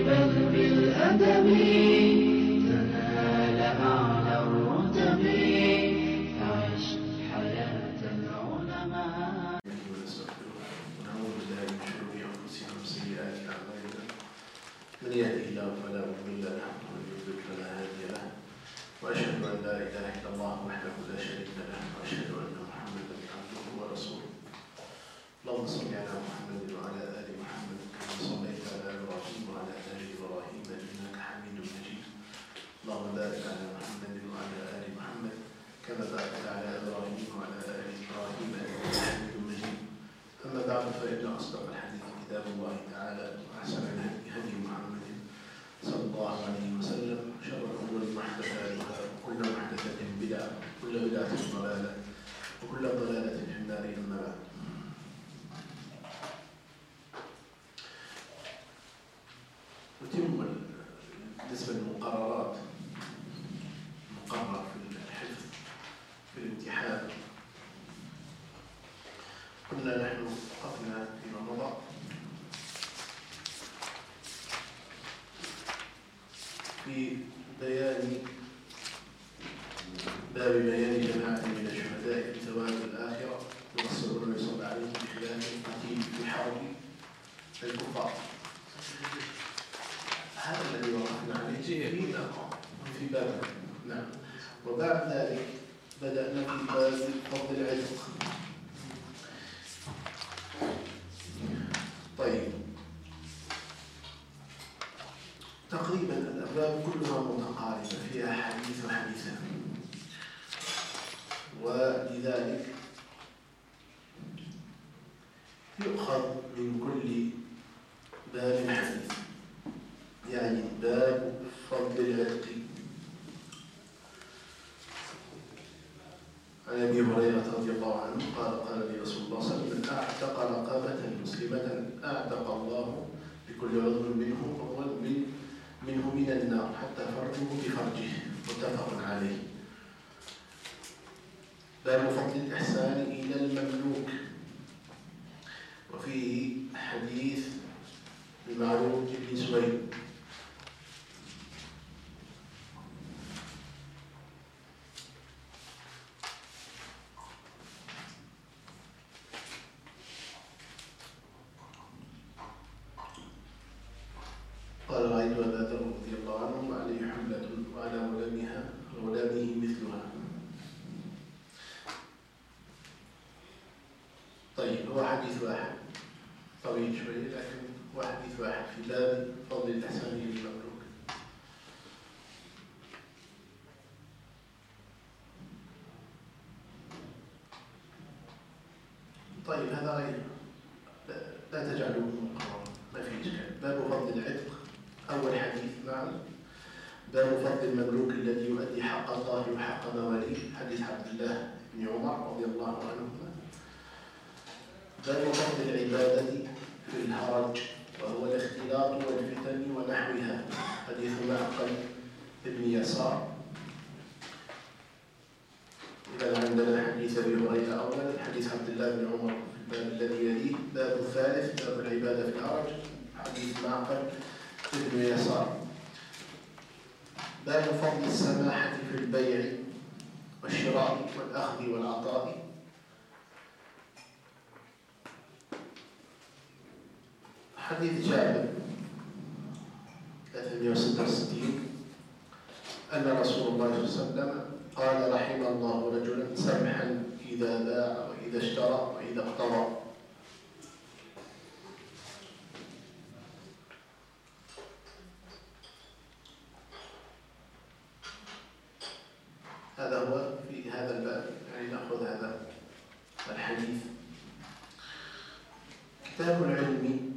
بل بالأدب تنال أعلى الرتب فعش حياة العلماء. ونعوذ بالله من شرور أنفسنا وسيئات أعمالنا من يهده الله فلا مضل له ومن يضلل فلا هادي له وأشهد أن لا إله إلا الله وحده لا شريك له وأشهد أن محمدا عبده ورسوله. اللهم صل على محمد وعلى آل محمد كما صليت على إبراهيم وعلى آل إبراهيم إنك حميد مجيد. اللهم بارك على محمد وعلى آل محمد كما باركت على إبراهيم وعلى آل إبراهيم إنك حميد مجيد. أما بعد فإن أصدق الحديث كتاب الله تعالى وأحسن الهدي هدي محمد صلى الله عليه وسلم وشر الأمور محدثاتها وكل محدثة بدعة وكل بدعة ضلالة وكل ضلالة في النار. أما بعد نتم بالنسبة للمقررات المقرر في الحفظ في الامتحان. كنا نحن وقفنا فيما مضى في بيان باب بيان جماعة من الشهداء في ثواب الآخرة يوصلون يصلى عليهم بخلاف القتيل في حرب الكفار. هذا الذي وقفنا عليه في باب. نعم. وبعد ذلك بدأنا في باب فضل العتق. طيب، تقريبا الأبواب كلها متقاربة فيها حديث وحديثان، ولذلك يؤخذ من كل باب حديث، يعني باب فضل العتق. عن أبي هريرة رضي الله عنه قال قال لي رسول الله صلى الله عليه وسلم: من أعتق رقبة مسلمة أعتق الله بكل عضو منه من النار حتى فرجه بفرجه. متفق عليه. باب فضل الإحسان إلى المملوك، وفيه حديث المعروف بن سويد. قال: رأيت أبا ذر رضي الله عنه عليه حملة وعلى غلامه مثلها. طيب، هو حديث واحد طويل شوي، لكن هو حديث واحد في باب فضل الإحسان للمملوك. طيب، هذا غير، لا تجعلوه مقررا، ما في إشكال. باب فضل العتق أول حديث. نعم. باب فضل المملوك الذي يؤدي حق الله وحق مواليه، حديث عبد الله بن عمر رضي الله عنهما. باب فضل العبادة في الهرج وهو الاختلاط والفتن ونحوها، حديث معقل بن يسار. إذا عندنا حديث أبي هريرة أولا، حديث عبد الله بن عمر في الباب الذي يليه. باب الثالث باب العبادة في الهرج، حديث معقل بن يسار. باب فضل السماحة في البيع والشراء والأخذ والعطاء، حديث جابر 366 أن رسول الله صلى الله عليه وسلم قال: رحم الله رجلا سمحا إذا باع وإذا اشترى وإذا اقتضى. هذا هو في هذا الباب، يعني نأخذ هذا الحديث. كتاب العلم.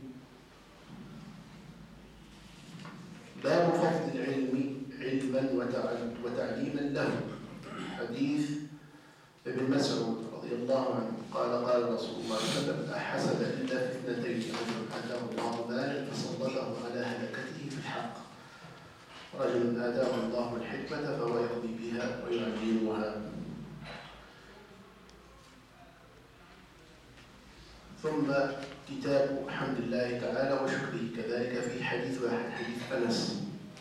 باب فضل العلم علما وتعليما له، حديث ابن مسعود رضي الله عنه قال قال رسول الله صلى الله عليه وسلم: لا حسد إلا في اثنتين، رجل آتاه الله مالا فسلطه على هلكته في الحق، رجل آتاه الله الحكمة فهو يقضي بها ويعلمها. ثم كتاب حمد الله تعالى وشكره كذلك في حديث واحد، حديث أنس.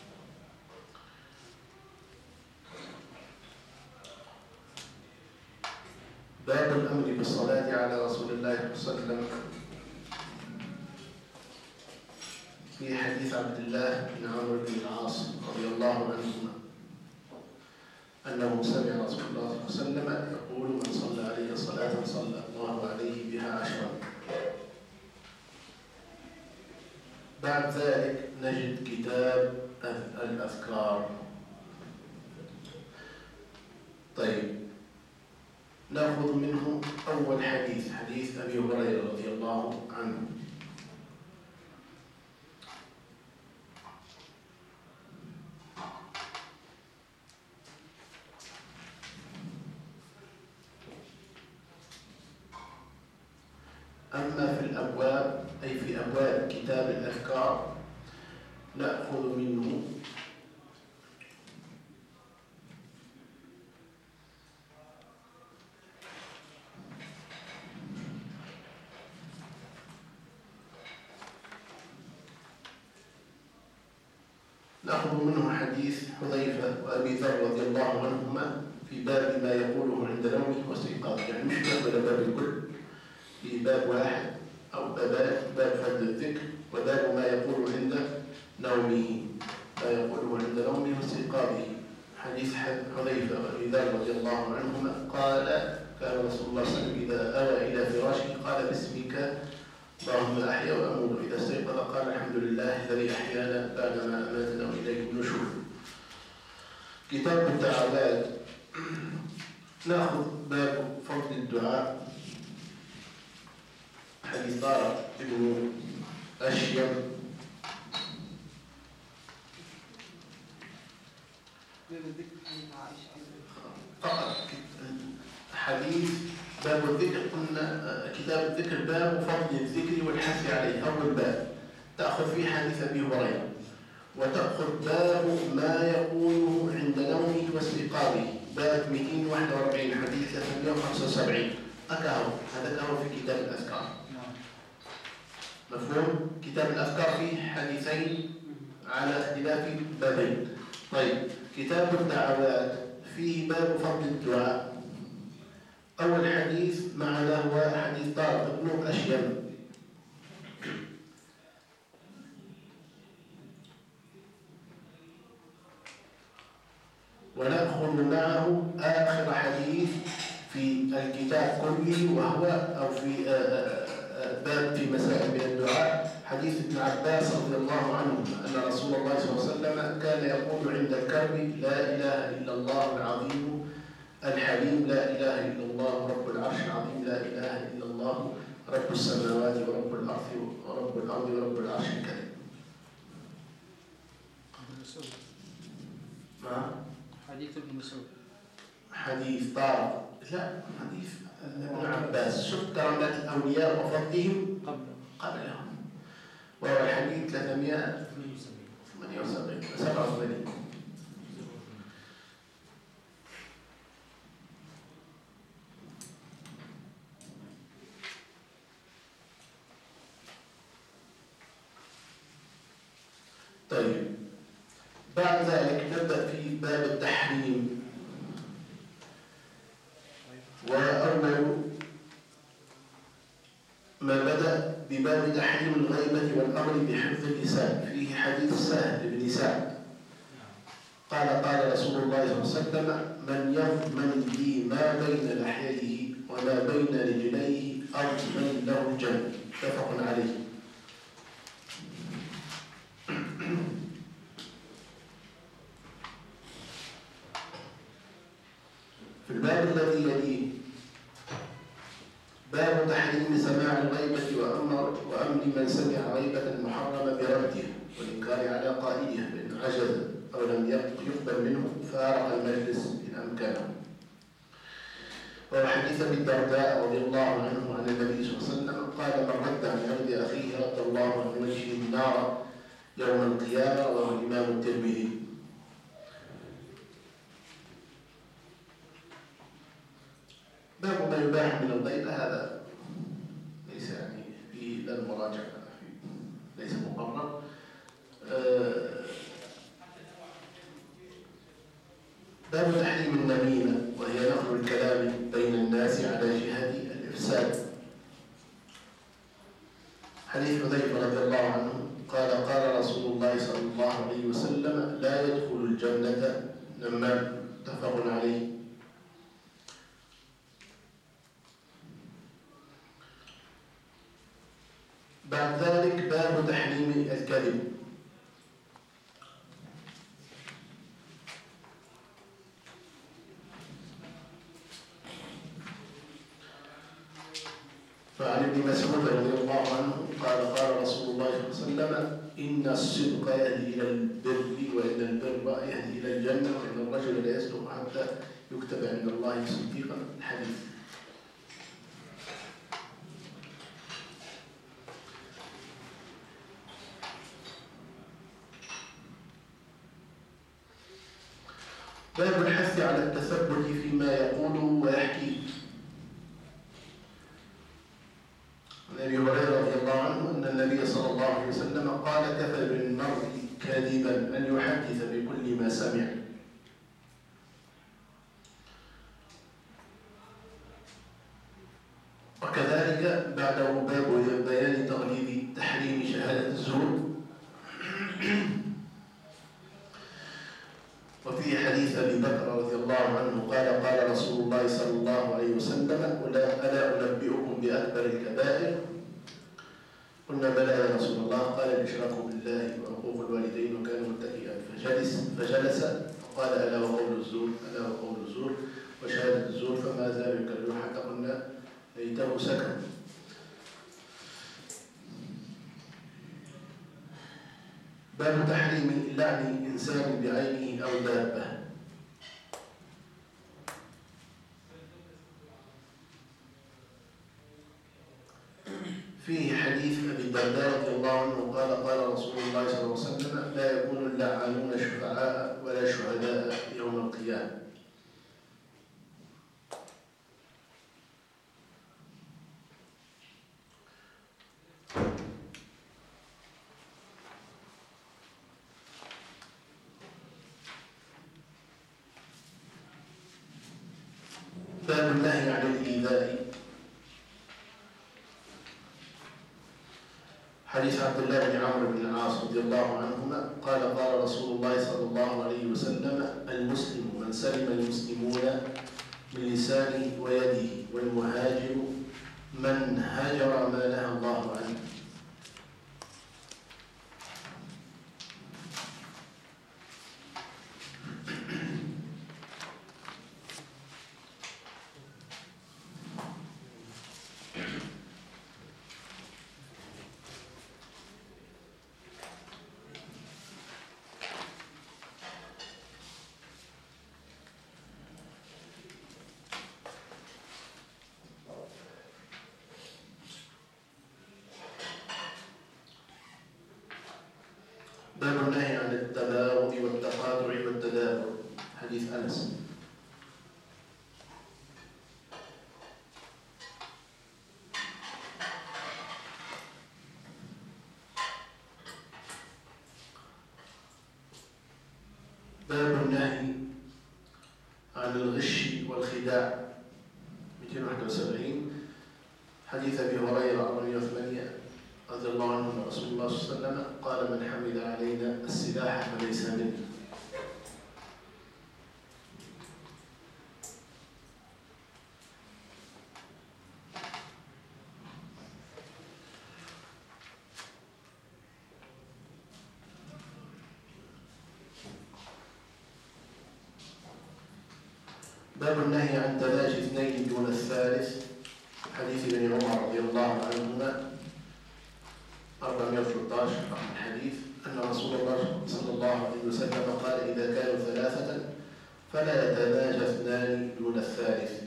باب الأمر بالصلاة على رسول الله صلى الله عليه وسلم في حديث عبد الله بن عمرو بن العاص رضي الله عنهما أنه سمع رسول الله صلى الله عليه وسلم يقول: من صلى علي صلاة صلى الله عليه بها 10. بعد ذلك نجد كتاب الأذكار. طيب، نأخذ منه أول حديث، حديث أبي هريرة رضي الله عنه. أما في الأبواب، أي في أبواب كتاب الأذكار، نأخذ منه حديث حذيفة وأبي ذر رضي الله عنهما في باب ما يقوله عند نومه واستيقاظه، يعني مش باب ولا باب الكل، في باب واحد أو بابان: باب فضل الذكر وباب ما يقول عند نومه، ما يقوله عند نومه واستيقاظه. حديث حذيفة وأبي ذر رضي الله عنهما قال: كان رسول الله صلى الله عليه وسلم إذا أوى إلى فراشه قال: باسمك اللهم أحيا وأموت، وإذا استيقظ قال: الحمد لله الذي أحيانا بعدما أماتنا وإليه النشور. كتاب الدعوات، نأخذ باب فضل الدعاء، حديث طارق بن أشيم فقط. حديث باب الذكر، قلنا كتاب الذكر باب فضل الذكر والحث عليه، أول باب تأخذ فيه حديث أبي هريرة، وتأخذ باب ما يقوله عند نومه واستيقاظه، باب 241 حديث 375. هذا كهو في كتاب الأذكار. مفهوم؟ كتاب الأذكار فيه حديثين على اختلاف بابين. طيب، كتاب الدعوات فيه باب فضل الدعاء. أول حديث معنا هو حديث طارق بن أشيم. ونأخذ معه آخر حديث في الكتاب كله، وهو أو في باب في مسائل من الدعاء، حديث ابن عباس رضي الله عنه أن رسول الله صلى الله عليه وسلم كان يقول عند الكرب: لا إله إلا الله العظيم الحليم، لا إله إلا الله رب العرش العظيم، لا إله إلا الله رب السماوات ورب الأرض ورب العرش الكريم. حديث ابن مسعود، حديث طارق، لا، حديث ابن عباس. شوف كرامات الأولياء وفضلهم قبلهم، وهو الحديث 387. طيب، بعد ذلك نبدأ في باب التحريم. وأول ما بدأ بباب تحريم الغيبة والأمر بحفظ اللسان، فيه حديث سهل بن سعد قال: قال رسول الله صلى الله عليه وسلم: من يضمن لي ما بين لحييه وما بين رجليه أضمن له الجنة. متفق عليه. في الباب الذي يليه باب تحريم سماع الغيبة وأمر من سمع غيبة محرمة بردها والإنكار على قائلها فإن عجز أو لم يقبل منه فارق المجلس إن أمكنه. وحديث ابي الدرداء رضي الله عنه عن النبي صلى الله عليه وسلم قال: من رد عن عرض أخيه رد الله عن وجهه النار يوم القيامة. رواه الإمام الترمذي. باب ما يباح من الغيبة، هذا ليس يعني لا المراجعة ليس مقرر. باب تحريم النميمة، وهي نقل الكلام بين الناس على جهة الإفساد. حديث حذيفة رضي الله عنه قال قال رسول الله صلى الله عليه وسلم لا يدخل الجنة نمام، متفق عليه. بعد ذلك باب تحريم الكذب. فعن ابن مسعود رضي الله عنه قال قال رسول الله صلى الله عليه وسلم إن الصدق يهدي إلى البر، وإن البر يهدي إلى الجنة، وإن الرجل لا يصدق حتى يكتب عند الله صديقا. الحديث. باب الحث على التثبت فيما يقوله ويحكيه. عن ابي هريره رضي الله عنه ان النبي صلى الله عليه وسلم قال كفى بالمرء كاذبا ان يحدث بكل ما سمع. وكذلك بعده باب بيان تغليظ تحريم شهاده الزور. وفي حديث ابي بكر رضي الله عنه قال قال رسول الله صلى الله عليه وسلم الا انبئكم باكبر الكبائر؟ قلنا بلى يا رسول الله. قال الاشراك بالله وعقوق الوالدين، وكان متكئا فجلس فقال الا وقول الزور، الا وقول الزور وشهاده الزور، فما زال يكرر حتى قلنا ليته سكن. باب تحريم لعن إنسان بعينه أو دابة. فيه حديث أبي الدرداء رضي الله عنه قال قال رسول الله صلى الله عليه وسلم لا يكون اللعانون شفعاء ولا شهداء يوم القيامة. باب النهي عن الإيذاء. حديث عبد الله بن عمرو بن العاص رضي الله عنهما قال قال رسول الله صلى الله عليه وسلم المسلم من سلم المسلمون من لسانه ويده، والمهاجر من هاجر ما نهى الله عنه. باب النهي عن التباغض والتقاطع والتدابر. حديث أنس. باب النهي عن الغش والخداع. 271. حديث أبي هريرة 408 رضي الله عنه رسول الله صلى الله عليه وسلم قال من حمل علينا السلاح فليس منه. باب النهي عن تلاجي اثنين دون الثالث. حديث ابن عمر رضي الله عنهما 413 رقم الحديث أن رسول الله صلى الله عليه وسلم قال إذا كانوا ثلاثة فلا يتناجى اثنان دون الثالث.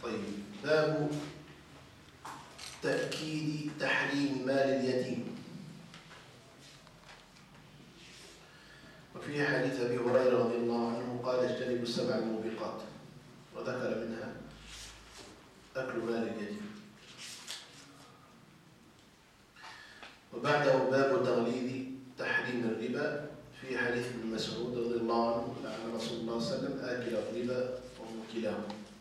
طيب، باب تأكيد تحريم مال اليتيم. وفي حديث أبي هريرة رضي الله عنه قال: اجتنبوا السبع الموبقات، وذكر منها أكل مال اليتيم. وبعده باب تغليظ تحريم الربا، في حديث ابن مسعود رضي الله عنه: لعن رسول الله صلى الله عليه وسلم آكل الربا وموكله.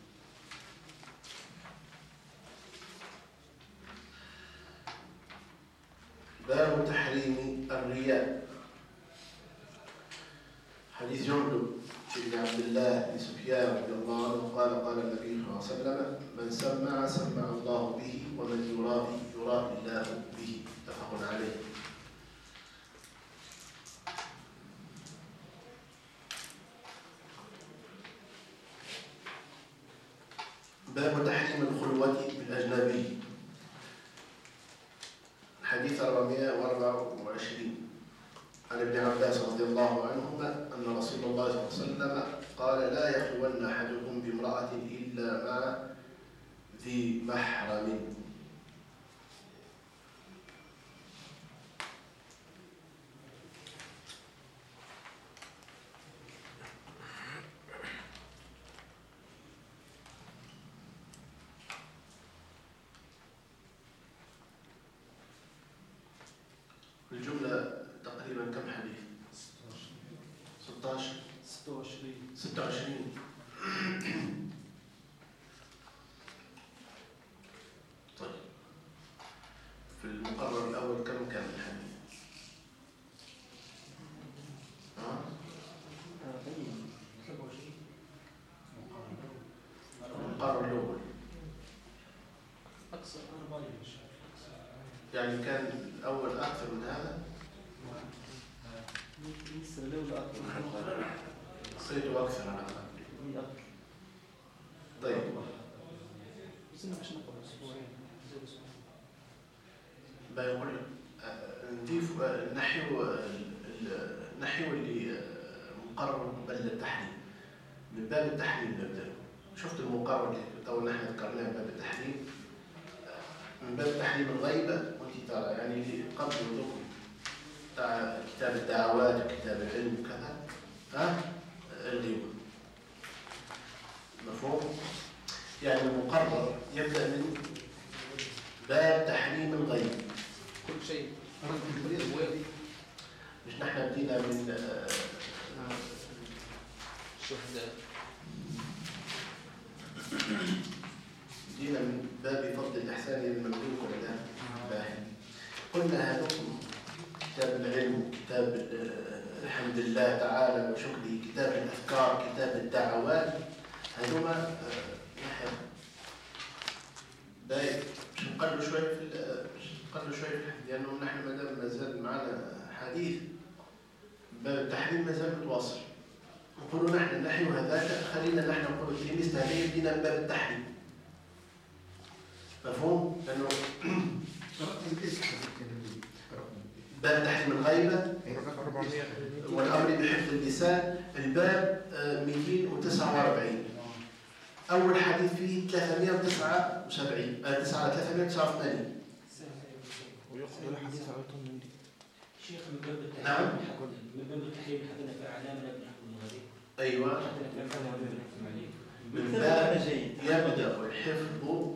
باب تحريم الرياء، حديث جندب بن عبد الله بن سفيان رضي الله عنه قال: قال النبي صلى الله عليه وسلم: من سمع سمع الله به، ومن يرائي يرائي الله به. متفق عليه. باب تحريم الخلوة بالأجنبي، حديث 424 عن ابن عباس رضي الله عنهما أن رسول الله صلى الله عليه وسلم قال: لا يخلون أحدكم بامرأة إلا مع ذي محرم. الجملة تقريبا كم حديث؟ 16 26. طيب، في المقرر الأول كم كان الحديث؟ المقرر الأول أكثر يعني كان الأول أكثر من هذا؟ صيته أكثر على الأقل. طيب، بيقول نضيف النحو اللي مقرر قبل التحريم، من باب التحريم نبدأ. شفت المقرر اللي تو نحن ذكرناه من باب التحريم، من باب تحريم الغيبة وانت ترى يعني قبل ودخول تاع كتاب الدعوات وكتاب العلم وكذا، اللي مفهوم؟ يعني المقرر يبدأ من باب تحريم الغيب، كل شيء مش نحن بدينا من الشهداء، بدينا من باب فضل الإحسان للمملوك ولا باهي. قلنا هذوكم كتاب العلم، كتاب الحمد لله تعالى وشكره، كتاب الأذكار، كتاب الدعوات، هذوما نحن باهي. مش نقلوا شوي في الحديث، لأنه نحن ما زال معنا حديث باب التحريم ما زال متواصل. نقولوا نحن النحو هذاك خلينا نحن نقول التلميذ هذا يدينا باب التحريم، مفهوم؟ لأنه باب تحريم الغيبة والأمر بحفظ اللسان، الباب 249. أول حديث فيه 379 389. ويقبل الحديث على طول من دي. شيخ من باب التحريم. نعم. من باب التحريم حدنا في أعلامنا بنحكم الغريب. أيوة. من باب يبدأ الحفظ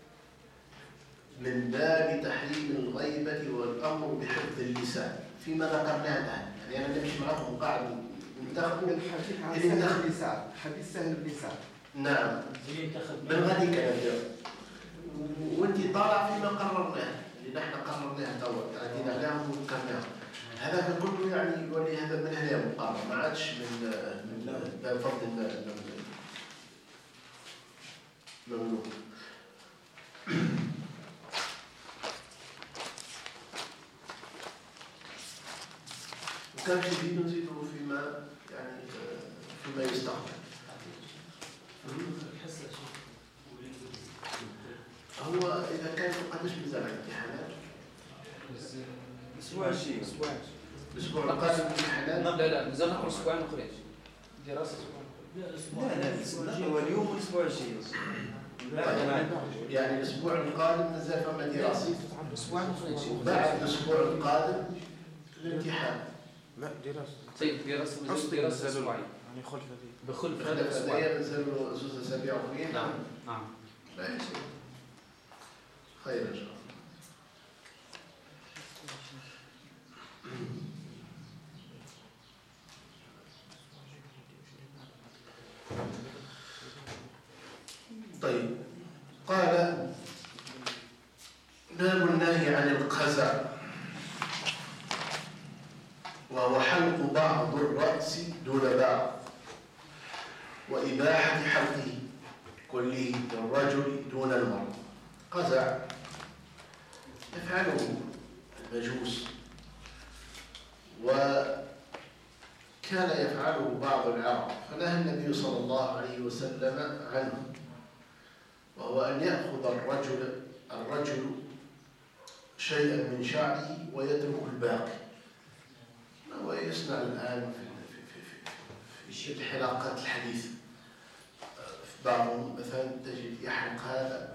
من باب تحريم الغيبة والأمر بحفظ اللسان، فيما ذكرناه الآن. يعني أنا نمشي معكم قاعد ننتخبوا الحديث عن سهل بن سعد، حديث سهل بن سعد. نعم، من غادي كنبدأ وانت طالع فيما قررناه، اللي نحن قررناه توا تعدينا عليهم وذكرناهم. هذا كله يعني يولي هذا من هنا مقرر، ما عادش من باب فضل المملوك. وكان جديد نزيده فيما يستقبل. هو إذا كان قدش بزاف الامتحانات الأسبوع القادم الامتحانات. لا نزال نقرأ أسبوعين أخرين دراسة أسبوعين. لا هو اليوم والأسبوع الجاي. يعني الأسبوع القادم نزل فما دراسي، أسبوع وبعد الأسبوع القادم الامتحان. لا دراسة. طيب دراسة أسبوعية. يعني خلف هذه. بخلف هذا الأسبوع. هذا نزل له زوج أسابيع أخرين. نعم نعم. لا يصير. خير إن شاء الله. طيب قال باب النهي عن القزع وهو حلق بعض الرأس دون بعض وإباحة حلقه كله للرجل دون المرأة. قزع يفعله المجوس وكان يفعله بعض العرب فنهى النبي صلى الله عليه وسلم عنه، وهو أن يأخذ الرجل شيئا من شعره ويترك الباقي. هو يصنع الآن في الحلاقات الحديثة، في بعضهم مثلا تجد يحلق هذا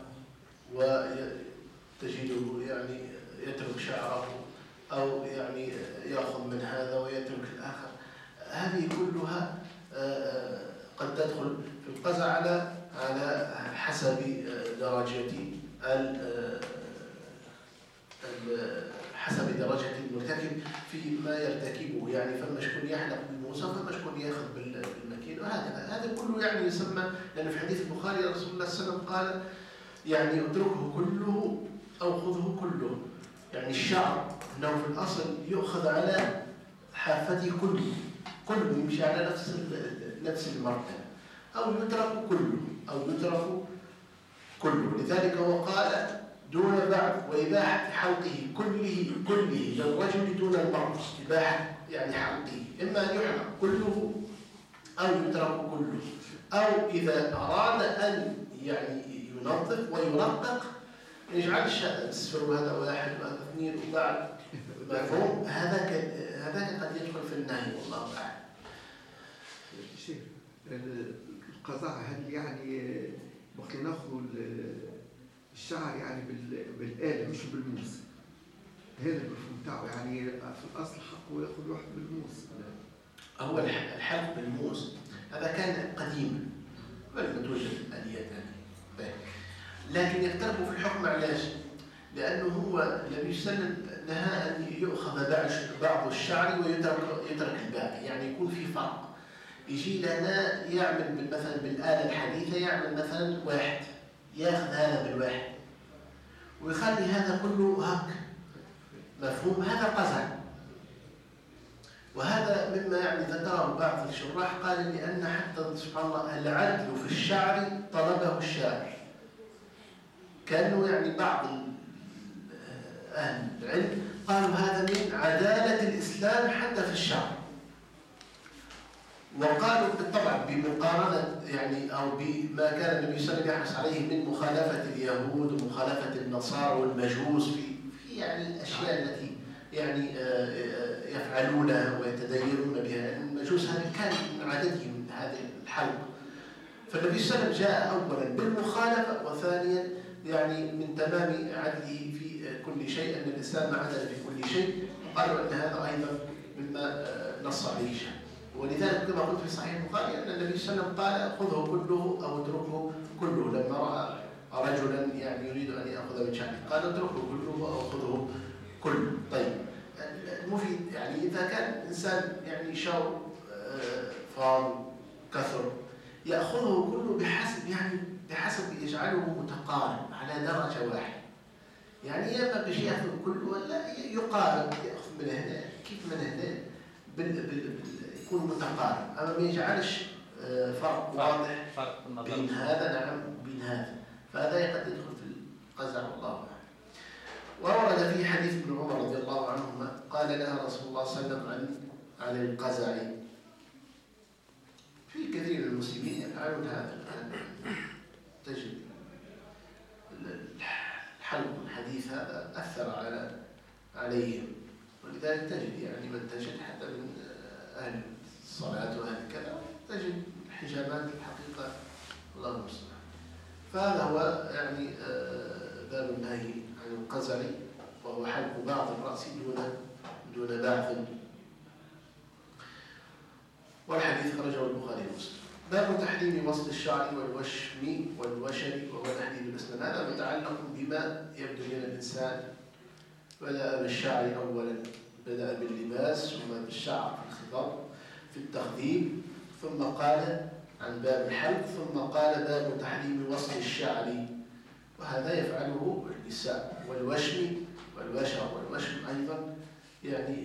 وتجده يعني يترك شعره، أو يعني يأخذ من هذا ويترك الآخر. هذه كلها قد تدخل في القزع على حسب درجة المرتكب فيما يرتكبه. يعني فما شكون يحلق بالموسى، فما شكون ياخذ بالمكين، وهكذا. هذا كله يعني يسمى، لأن في حديث البخاري رسول الله صلى الله عليه وسلم قال يعني اتركه كله أو خذه كله. يعني الشعر أنه في الأصل يؤخذ على حافته كله يمشي على نفس المرتبة، أو يترك كله. لذلك هو قال دون بعض وإباحة حلقه كله للرجل دون المرأة. إباحة يعني حلقه، إما أن يحلق كله أو يترك كله، أو إذا أراد أن يعني ينظف ويرقق يجعلش السفر هذا واحد وهذا اثنين وبعد مفهوم. هذا قد يدخل في النهي والله أعلم. شيخ القزع هل يعني وقت ناخذ الشعر يعني بالآلة مش بالموس؟ هذا المفهوم تاعه، يعني في الأصل حقه ياخذ واحد بالموس. هو الحلق بالموس هذا كان قديما قبل ما توجد الآليات هذه، لكن يختلفوا في الحكم. علاش؟ لأنه هو النبي صلى الله عليه وسلم نهى أن يؤخذ بعض الشعر ويترك الباقي، يعني يكون في فرق. يجي لنا يعمل مثلا بالآلة الحديثة، يعمل مثلا واحد ياخذ هذا بالواحد ويخلي هذا كله هك، مفهوم؟ هذا قزع. وهذا مما يعني ذكره بعض الشراح، قال لأن حتى سبحان الله العدل في الشعر طلبه الشاعر. كانوا يعني بعض أهل العلم قالوا هذا من عدالة الإسلام حتى في الشعر، وقالوا بالطبع بمقارنة يعني أو بما كان النبي صلى الله عليه وسلم يحرص عليه من مخالفة اليهود ومخالفة النصارى والمجوس في يعني الأشياء التي يعني يفعلونها ويتدينون بها. المجوس هذا كان من عادتهم هذا الحلق، فالنبي صلى الله عليه وسلم جاء أولا بالمخالفة، وثانيا يعني من تمام عدله في كل شيء، أن الإسلام عدل في كل شيء. قالوا أن هذا أيضا مما نص عليه الشيخ. ولذلك كما قلت في صحيح البخاري أن النبي صلى الله عليه وسلم قال خذه كله أو اتركه كله، لما رأى رجلا يعني يريد أن يأخذ من شعره قال اتركه كله أو خذه كله. طيب المفيد يعني إذا كان إنسان يعني شعر فاض كثر يأخذه كله بحسب يجعله متقارب على درجة واحدة. يعني يا بشيء يأخذ كله ولا يقارب، يأخذ من هنا كيف من هنا يكون متقارب، أما ما يجعلش فرق واضح بين هذا نعم وبين هذا، فهذا قد يدخل في القزع والله أعلم. وورد في حديث ابن عمر رضي الله عنهما قال لها رسول الله صلى الله عليه وسلم عن القزع. في كثير من المسلمين يفعلون هذا الآن، تجد الحلق الحديث هذا أثر عليهم، ولذلك تجد يعني من تجد حتى من أهل الصلاة وأهل كذا تجد حجابات الحقيقة الله المستعان. فهذا هو يعني باب النهي عن القزع، وهو حلق بعض الرأس دون بعث. والحديث خرجه البخاري ومسلم. باب تحريم وصل الشعر والوشم والوشم وهو تحديد الأسنان. هذا متعلق بما يبدو من الإنسان. بدأ بالشعر أولا، بدأ باللباس، ثم بالشعر في الخضر في التخذيب، ثم قال عن باب الحلق، ثم قال باب تحريم وصل الشعر، وهذا يفعله النساء. والوشم والوشم أيضا يعني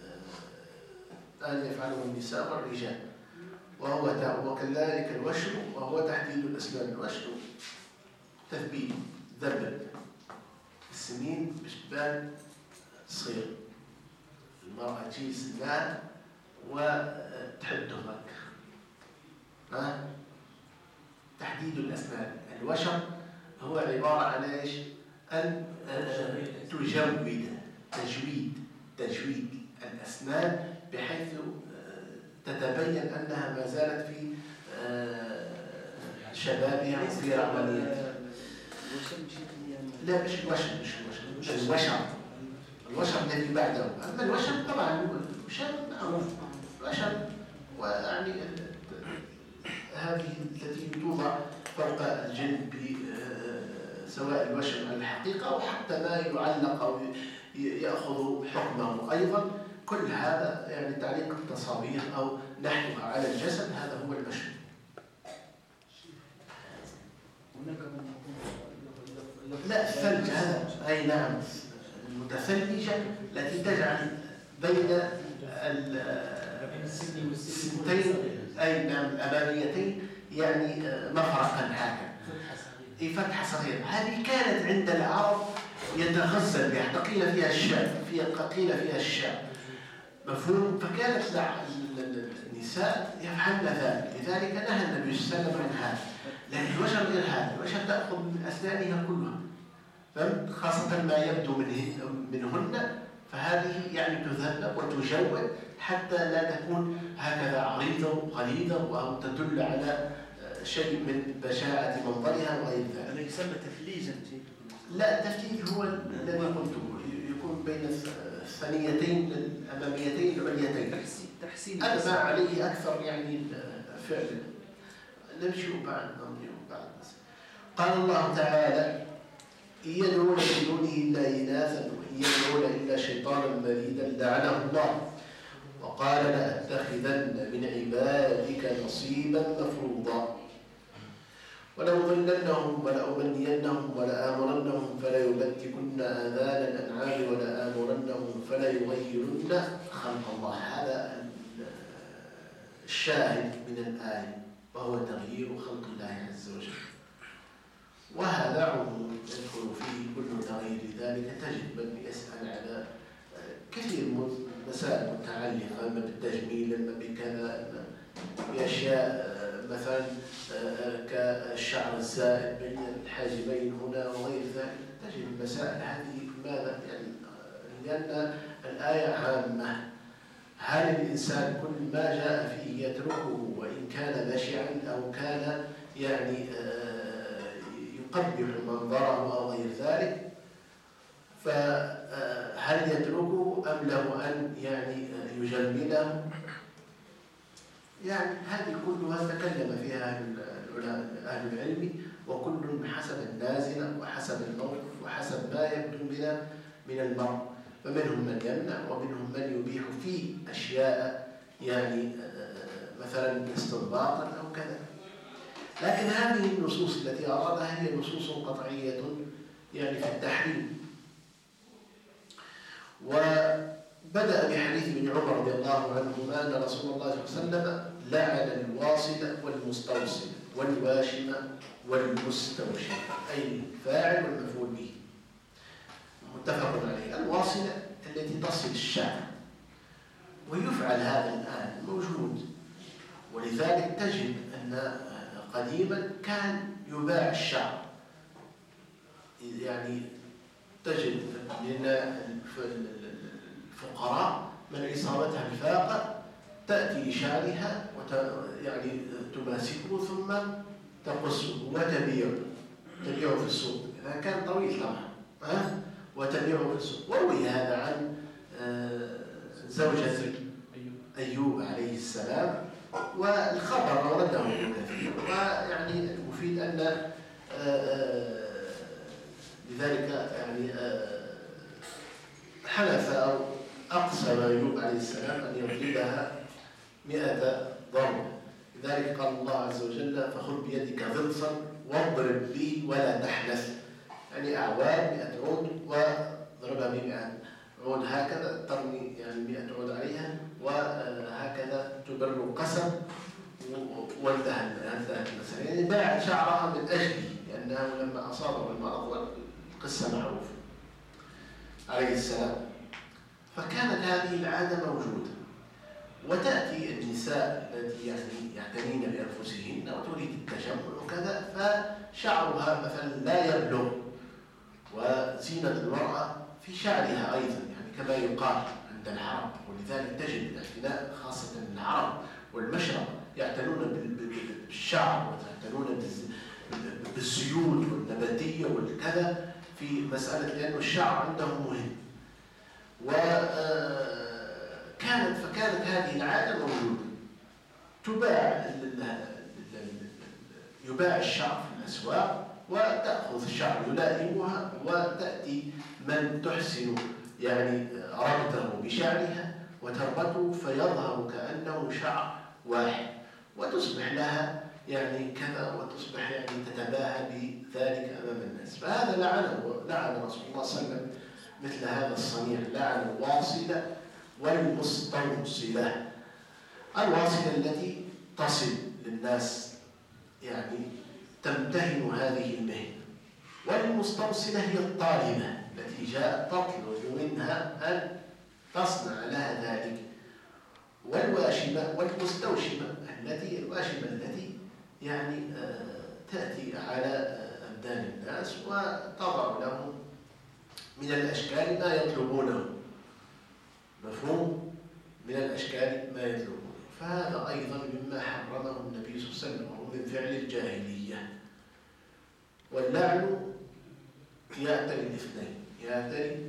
الآن يفعله النساء والرجال، وكذلك الوشم وهو تحديد الأسنان. الوشم تثبيت ذبل السنين بشبان صغير، المرأة تجي سنان وتحده هكا. تحديد الأسنان. الوشم هو عبارة عن ايش؟ أن تجويد الأسنان بحيث تتبين أنها ما زالت في شبابها وفي رعونيتها. لا مش الوشم الوشم الذي بعده. أما الوشم طبعا الوشم معروف، الوشم ويعني هذه التي توضع فوق الجلد سواء الوشم على الحقيقة أو حتى ما يعلق أو يأخذ حكمه أيضا. كل هذا يعني تعليق التصابيح أو نحتها على الجسد، هذا هو الوشم. لا الثلج هذا أي نعم المتثلجة التي تجعل بين السنتين أي نعم الأماميتين يعني مفرقا هكذا، أي فتحة صغيرة. هذه كانت عند العرب يتغزل بها، قيل فيها الشعر، مفهوم. فكانت النساء يفعلن ذلك، لذلك نهى النبي صلى الله عليه وسلم عن هذا. لكن الوشم غير هذا، الوشم تأخذ من أسنانها كلها، فهمت؟ خاصة ما يبدو منهن، فهذه يعني تذنب وتجود حتى لا تكون هكذا عريضة وغليظة أو تدل على شيء من بشاعة منظرها وغير ذلك. هذا يسمى تثليجا. لا التثليج هو الذي قلته، يكون بين الثنيتين الأماميتين العليتين. تحسين هذا ما عليه أكثر يعني فعلا. نمشي بعد قال الله تعالى: إن يدعون من دونه إلا إناثا وإن يدعون إلا شيطانا مريدا لعنه الله وقال لأتخذن من عبادك نصيبا مفروضا ولأضلنهم ولأمنينهم ولآمرنهم فليبتكن آذان الأنعام ولآمرنهم فليغيرن خلق الله. هذا الشاهد من الآية، وهو تغيير خلق الله عز وجل. وهذا عموم يدخل فيه كل تغيير. ذلك تجد من يسأل على كثير من مسائل متعلقة إما بالتجميل إما بكذا، بأشياء مثلا كالشعر الزائد بين الحاجبين هنا وغير ذلك. تجد المسائل هذه لماذا؟ يعني لأن الآية عامة. هل الإنسان كل ما جاء فيه يتركه وإن كان بشعا أو كان يعني يقبح منظره أو غير ذلك، فهل يتركه أم له أن يعني يجمله؟ يعني هذه كلها تكلم فيها أهل العلم، وكل حسب النازلة وحسب الموقف وحسب ما يبدو من المرء. فمنهم من يمنع ومنهم من يبيح في أشياء يعني مثلا استنباطا أو كذا. لكن هذه النصوص التي أرادها هي نصوص قطعية يعني في التحريم. وبدأ بحديث ابن عمر رضي الله عنهما أن رسول الله صلى الله عليه وسلم لعن الواصل والمستوصل والواشم والمستوشم، أي الفاعل والمفعول به، متفق عليه. الواصلة التي تصل الشعر، ويفعل هذا الآن موجود، ولذلك تجد أن قديما كان يباع الشعر. يعني تجد من الفقراء من إصابتها الفاقة تأتي لشعرها يعني تماسكه ثم تقصه وتبيعه، تبيعه في السوق إذا كان طويل طبعا وتبيعه في السوق. وروي هذا عن زوجة أيوب عليه السلام، والخبر ورده ابن كثير، ويعني المفيد أن لذلك يعني حلف أو أقسم أيوب عليه السلام أن يضربها 100 ضرب. لذلك قال الله عز وجل: فخذ بيدك ضغصا واضرب بي ولا تحنث، يعني أعواد 100 عود وضربها ب100 عود، هكذا ترمي يعني 100 عود عليها وهكذا تبر القسم وانتهى المسألة. يعني باع شعرها من أجله لأنه لما أصابه المرض، والقصة معروفة عليه السلام. فكانت هذه العادة موجودة. وتأتي النساء التي يعني يعتنين بأنفسهن وتريد التجمل وكذا، فشعرها مثلا لا يبلغ، وزينة المرأة في شعرها أيضا، يعني كما يقال عند العرب. ولذلك تجد الاعتناء خاصة العرب والمشرق يعتنون بالشعر ويعتنون بالزيوت والنباتية والكذا في مسألة، لأن الشعر عندهم مهم. فكانت هذه العادة موجودة، يباع الشعر في الأسواق، وتأخذ الشعر يلائمها، وتأتي من تحسن يعني ربطه بشعرها وتربطه فيظهر كأنه شعر واحد، وتصبح لها يعني كذا، وتصبح يعني تتباهى بذلك أمام الناس. فهذا لعن رسول الله صلى الله عليه وسلم مثل هذا الصنيع، لعن الواصلة والمستوصلة. الواصلة التي تصل للناس يعني تمتهن هذه المهنة، والمستوصلة هي الطالبة التي جاءت تطلب منها أن تصنع لها ذلك. والواشمة والمستوشمة الواشمة التي يعني تأتي على أبدان الناس وتضع لهم من الأشكال ما يطلبونه، مفهوم؟ من الأشكال ما يطلبونه. فهذا أيضا مما حرمه النبي صلى الله عليه وسلم، وهو من فعل الجاهلية. واللعن يأتي الاثنين، يأتي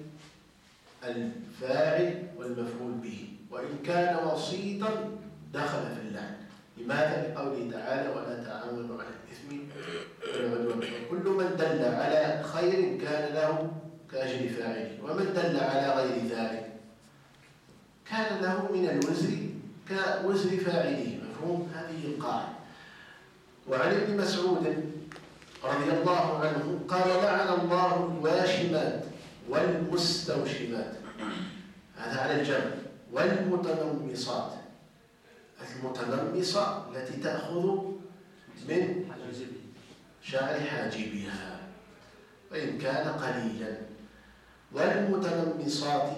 الفاعل والمفعول به، وإن كان وسيطا دخل في اللعن. لماذا؟ لقوله تعالى: ولا تعاونوا على الإثم والعدوان. كل من دل على خير كان له كأجر فاعله، ومن دل على غير ذلك كان له من الوزر كوزر فاعله. مفهوم؟ هذه القاعدة. وعن ابن مسعود رضي الله عنه قال: لعن الله الواشمات والمستوشمات، هذا على الجمع، والمتنمصات. المتنمصة التي تأخذ من شعر حاجبها وإن كان قليلا، والمتنمصات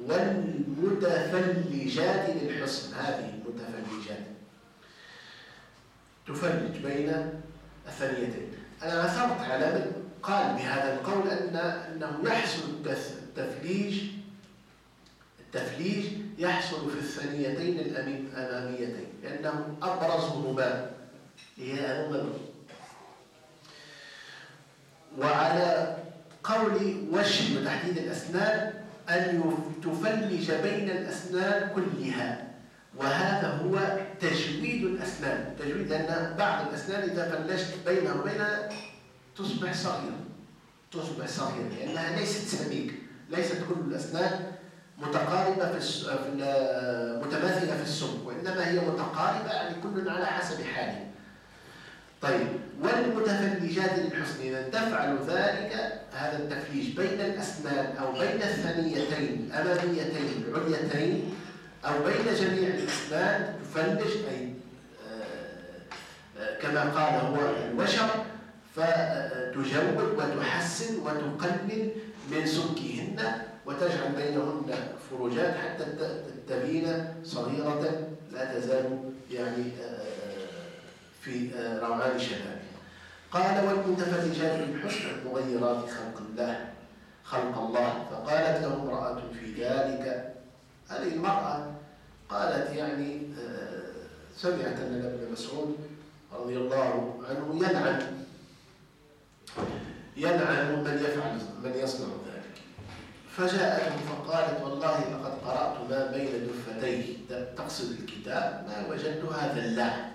والمتفلجات للحصن. هذه المتفلجات تفلج بين الثنيتين. أنا أثرت على من قال بهذا القول أنه يحصل التفليج يحصل في الثنيتين الأماميتين، لأنه أبرزهما هي أمامه. وعلى قول وشم تحديد الأسنان أن تفلج بين الأسنان كلها، وهذا هو تجويد الأسنان. تجويد لأن بعض الأسنان إذا فلجت بينها وبينها تصبح صغيرة لأنها ليست سميكة. ليست كل الأسنان متقاربة متماثلة في السمك، وإنما هي متقاربة، يعني كل على حسب حاله. طيب، والمتفلجات للحسن إذا تفعل ذلك، هذا التفليج بين الأسنان أو بين الثنيتين الأماميتين العليتين أو بين جميع الأسنان، تفلج أي كما قال هو الوشر، فتجود وتحسن وتقلل من سمكهن وتجعل بينهن فروجات حتى تبين صغيرة لا تزال يعني في روعان شبابها. قال: والمتفلجات للحسن المغيرات خلق الله. فقالت له امرأة في ذلك، هذه المرأة قالت يعني سمعت أن ابن مسعود رضي الله عنه يلعن من يصنع ذلك. فجاءتهم فقالت والله لقد قرأت ما بين دفتيه، تقصد الكتاب، ما وجدت هذا اللعن.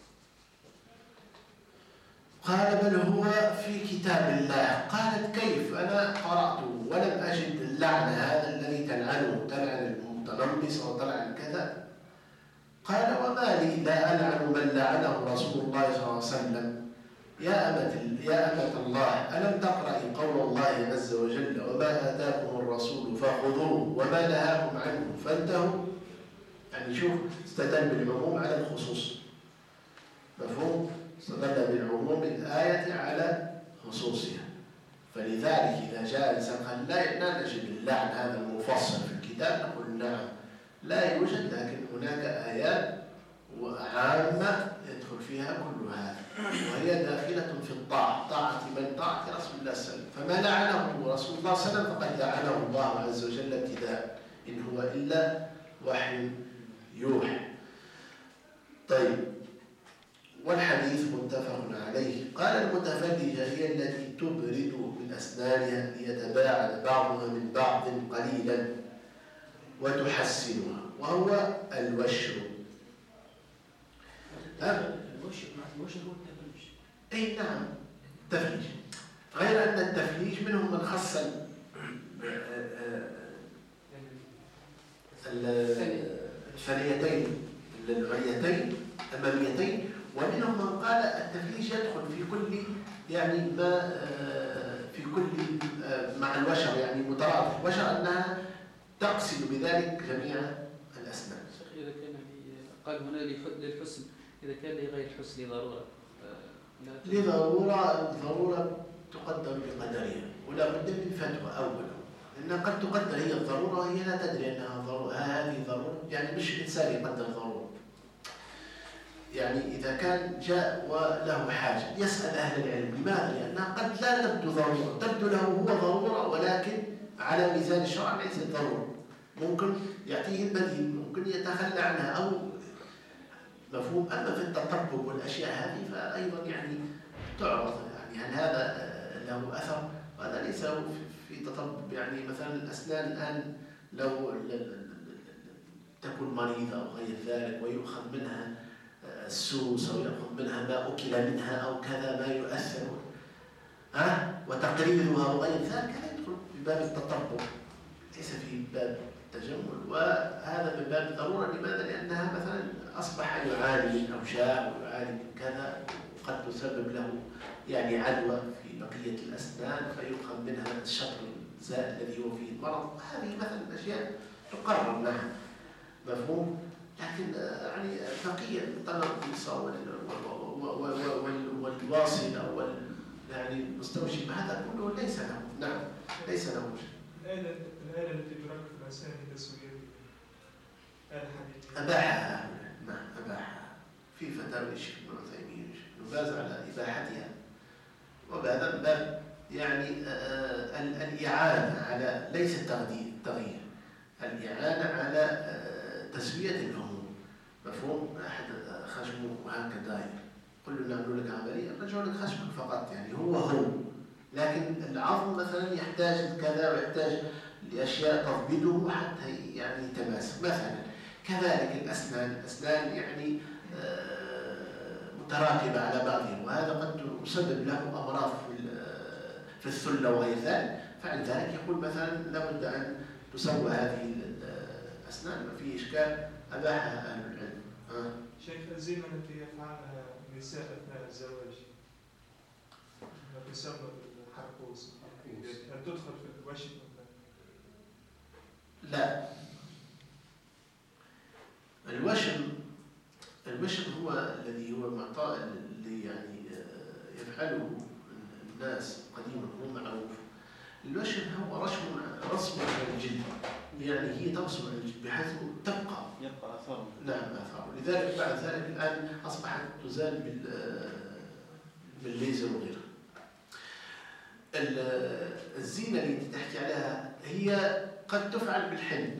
قال بل هو في كتاب الله. قالت كيف؟ أنا قرأته ولم أجد اللعن هذا الذي تلعن المتنمص أو تلعن كذا. قال وما لي لا ألعن من لعنه رسول الله صلى الله عليه وسلم. يا أمة الله، ألم تقرأي قول الله عز وجل وما آتاكم الرسول فخذوه وما نهاكم عنه فانتهوا؟ يعني شوف، استدل بالعموم على الخصوص. مفهوم؟ استدل بالعموم الآية على خصوصها. فلذلك إذا جاء الإنسان قال لا نجد اللعن هذا المفصل في الكتاب، نقول نعم لا يوجد، لكن هناك آيات عامة يدخل فيها كل هذا، وهي داخلة في الطاعة، طاعة من؟ طاعة رسول الله صلى الله عليه وسلم. فما لعنه رسول الله صلى الله عليه وسلم فقد لعنه الله عز وجل ابتداء، إن هو إلا وحي يوحى. طيب، والحديث متفق عليه. قال المتفلجة هي التي تبرد من أسنانها ليتباعد بعضها من بعض قليلا وتحسنها، وهو الوشر. الوشر هو التفليج. أي نعم، التفليج. غير أن التفليج منهم من خص الثنيتين العليتين الأماميتين، ومنهم من قال التفليج يدخل في كل يعني ما في كل مع الوشر، يعني مترادف وشر أنها تقصد بذلك جميع الأسنان. إذا كان قال هنا للحسن، إذا كان لغير الحسن لضرورة ضرورة تقدر بقدرها، ولا بد من فتوى أولا، لأن قد تقدر هي الضرورة وهي لا تدري أنها ضرورة. هذه ضرورة، يعني مش الإنسان يقدر ضرورة. يعني إذا كان جاء وله حاجة يسأل أهل العلم، لماذا؟ لأنها قد لا تبدو ضرورة، تبدو له هو ضرورة ولكن على ميزان الشرع ليست ضرورة. ممكن يعطيه البديل، ممكن يتخلى عنها أو مفهوم. أما في التطبب والأشياء هذه فأيضا يعني تعرض، يعني هل هذا له أثر؟ هذا ليس في تطبب. يعني مثلا الأسنان الآن لو تكون مريضة أو غير ذلك ويؤخذ منها السوس أو يأخذ منها ما أكل منها أو كذا ما يؤثر وتقريرها وغير ذلك، لا يدخل في باب التطبب، ليس في باب التجمل، وهذا من باب الضرورة. لماذا؟ لأنها مثلا أصبح يعاني من أوجاع ويعاني من كذا، وقد تسبب له يعني عدوى في بقية الأسنان فيؤخذ منها الشطر الزائد الذي هو فيه المرض. هذه مثلا أشياء تقرر لها، مفهوم. لكن يعني بقية التنقص والواصل أو يعني المستوشب هذا كله ليس له، نعم ليس له شيء. الآلة التي تركب في الأسنان التسوية آلة حديثية أباحها، نعم أباحها في فتاوى الشيخ ابن عثيمين نباز على إباحتها، وبهذا الباب يعني الإعانة على ليس التغيير، الإعانة على تسوية الهموم. مفهوم؟ أحد خشمه هكذا داير، قل له نعمل لك عملية، نرجع لك خشمك فقط، يعني هو لكن العظم مثلا يحتاج كذا ويحتاج لأشياء تضبطه حتى يعني يتماسك مثلا. كذلك الأسنان يعني متراكبة على بعضها، وهذا قد يسبب له أمراض في الثلة وغير ذلك. فلذلك يقول مثلا لابد أن تسوى هذه الأسنان، ما في إشكال، أباحها أهل العلم. شيخ، الزينة التي يفعلها النساء أثناء الزواج ما تسمى بالحرقوس، هل تدخل في الوشم؟ لا، الوشم هو الذي هو المعطاء اللي يعني يفعله الناس قديما، هو معروف. الوشم هو رسم على الجلد، يعني هي ترسم على الجلد بحيث يبقى أثار. نعم أثار. لذلك بعد ذلك الآن أصبحت تزال بالليزر وغيره. الزينة اللي تحكي عليها هي قد تفعل بالحنة،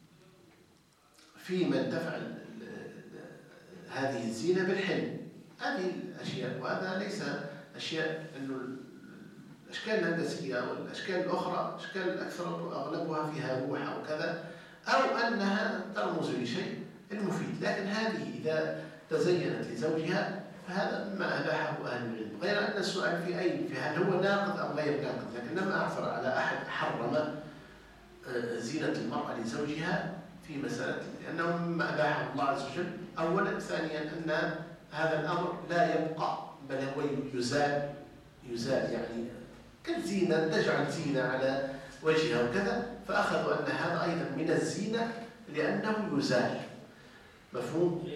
في من تفعل هذه الزينة بالحنة، هذه الأشياء، وهذا ليس أشياء أنه الأشكال الأشكال الهندسية والأشكال الأخرى أشكال أكثر أغلبها فيها روح أو كذا، أو أنها ترمز لشيء المفيد. لكن هذه إذا تزينت لزوجها فهذا ما أباحه أهل العلم، غير أن السؤال في أين، في هل هو ناقض أو غير ناقض. لكن لم أعثر على أحد حرم زينة المرأة لزوجها في مسألة، لأنه مما أباحه الله عز وجل أولا. ثانيا أن هذا الأمر لا يبقى، بل هو يزال يعني كالزينة، تجعل زينة على وجهها وكذا، فأخذوا أن هذا أيضا من الزينة لأنه يزال. مفهوم؟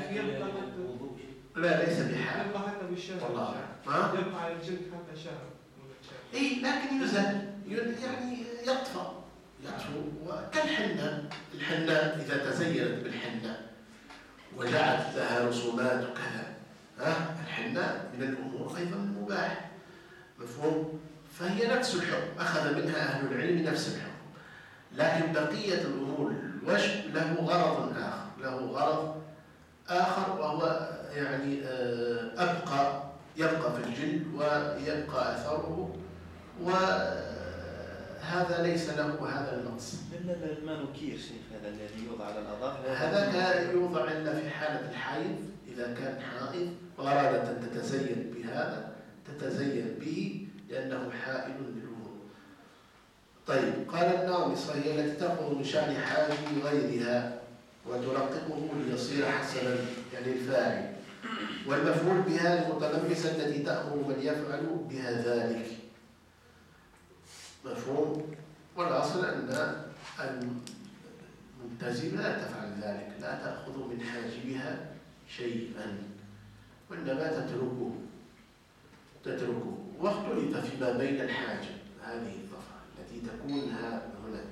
لا ليس بحال، يبقى حتى بالشهر، والله يبقى على الجلد حتى شهر. إيه لكن يزال يعني يطفى كالحنة. الحنة إذا تزينت بالحنة وجعلت لها رسومات وكذا، الحنة من الأمور أيضا مباح. مفهوم؟ فهي نفس الحكم، أخذ منها أهل العلم نفس الحكم. لكن بقية الأمور الوجه له غرض آخر، وهو يعني يبقى في الجلد ويبقى أثره، وهذا ليس له هذا النقص. إلا المانوكير شيخ، هذا الذي يوضع على الأظافر، هذاك يوضع إلا في حالة الحيض. إذا كان حائض وأرادت أن تتزين بهذا تتزين به لأنه حائل للأمور. طيب، قال الناقصة هي التي تأخذ من شأن حاجب غيرها وترققه ليصير حسنا، يعني الفاعل، والمفعول بها المتلبسة التي تأمر من يفعل بها ذلك. مفهوم؟ والأصل أن الملتزمة لا تفعل ذلك، لا تأخذ من حاجبها شيئا، وإنما تتركه. واختلف فيما بين الحاجب، هذه الظفر التي تكون هنا،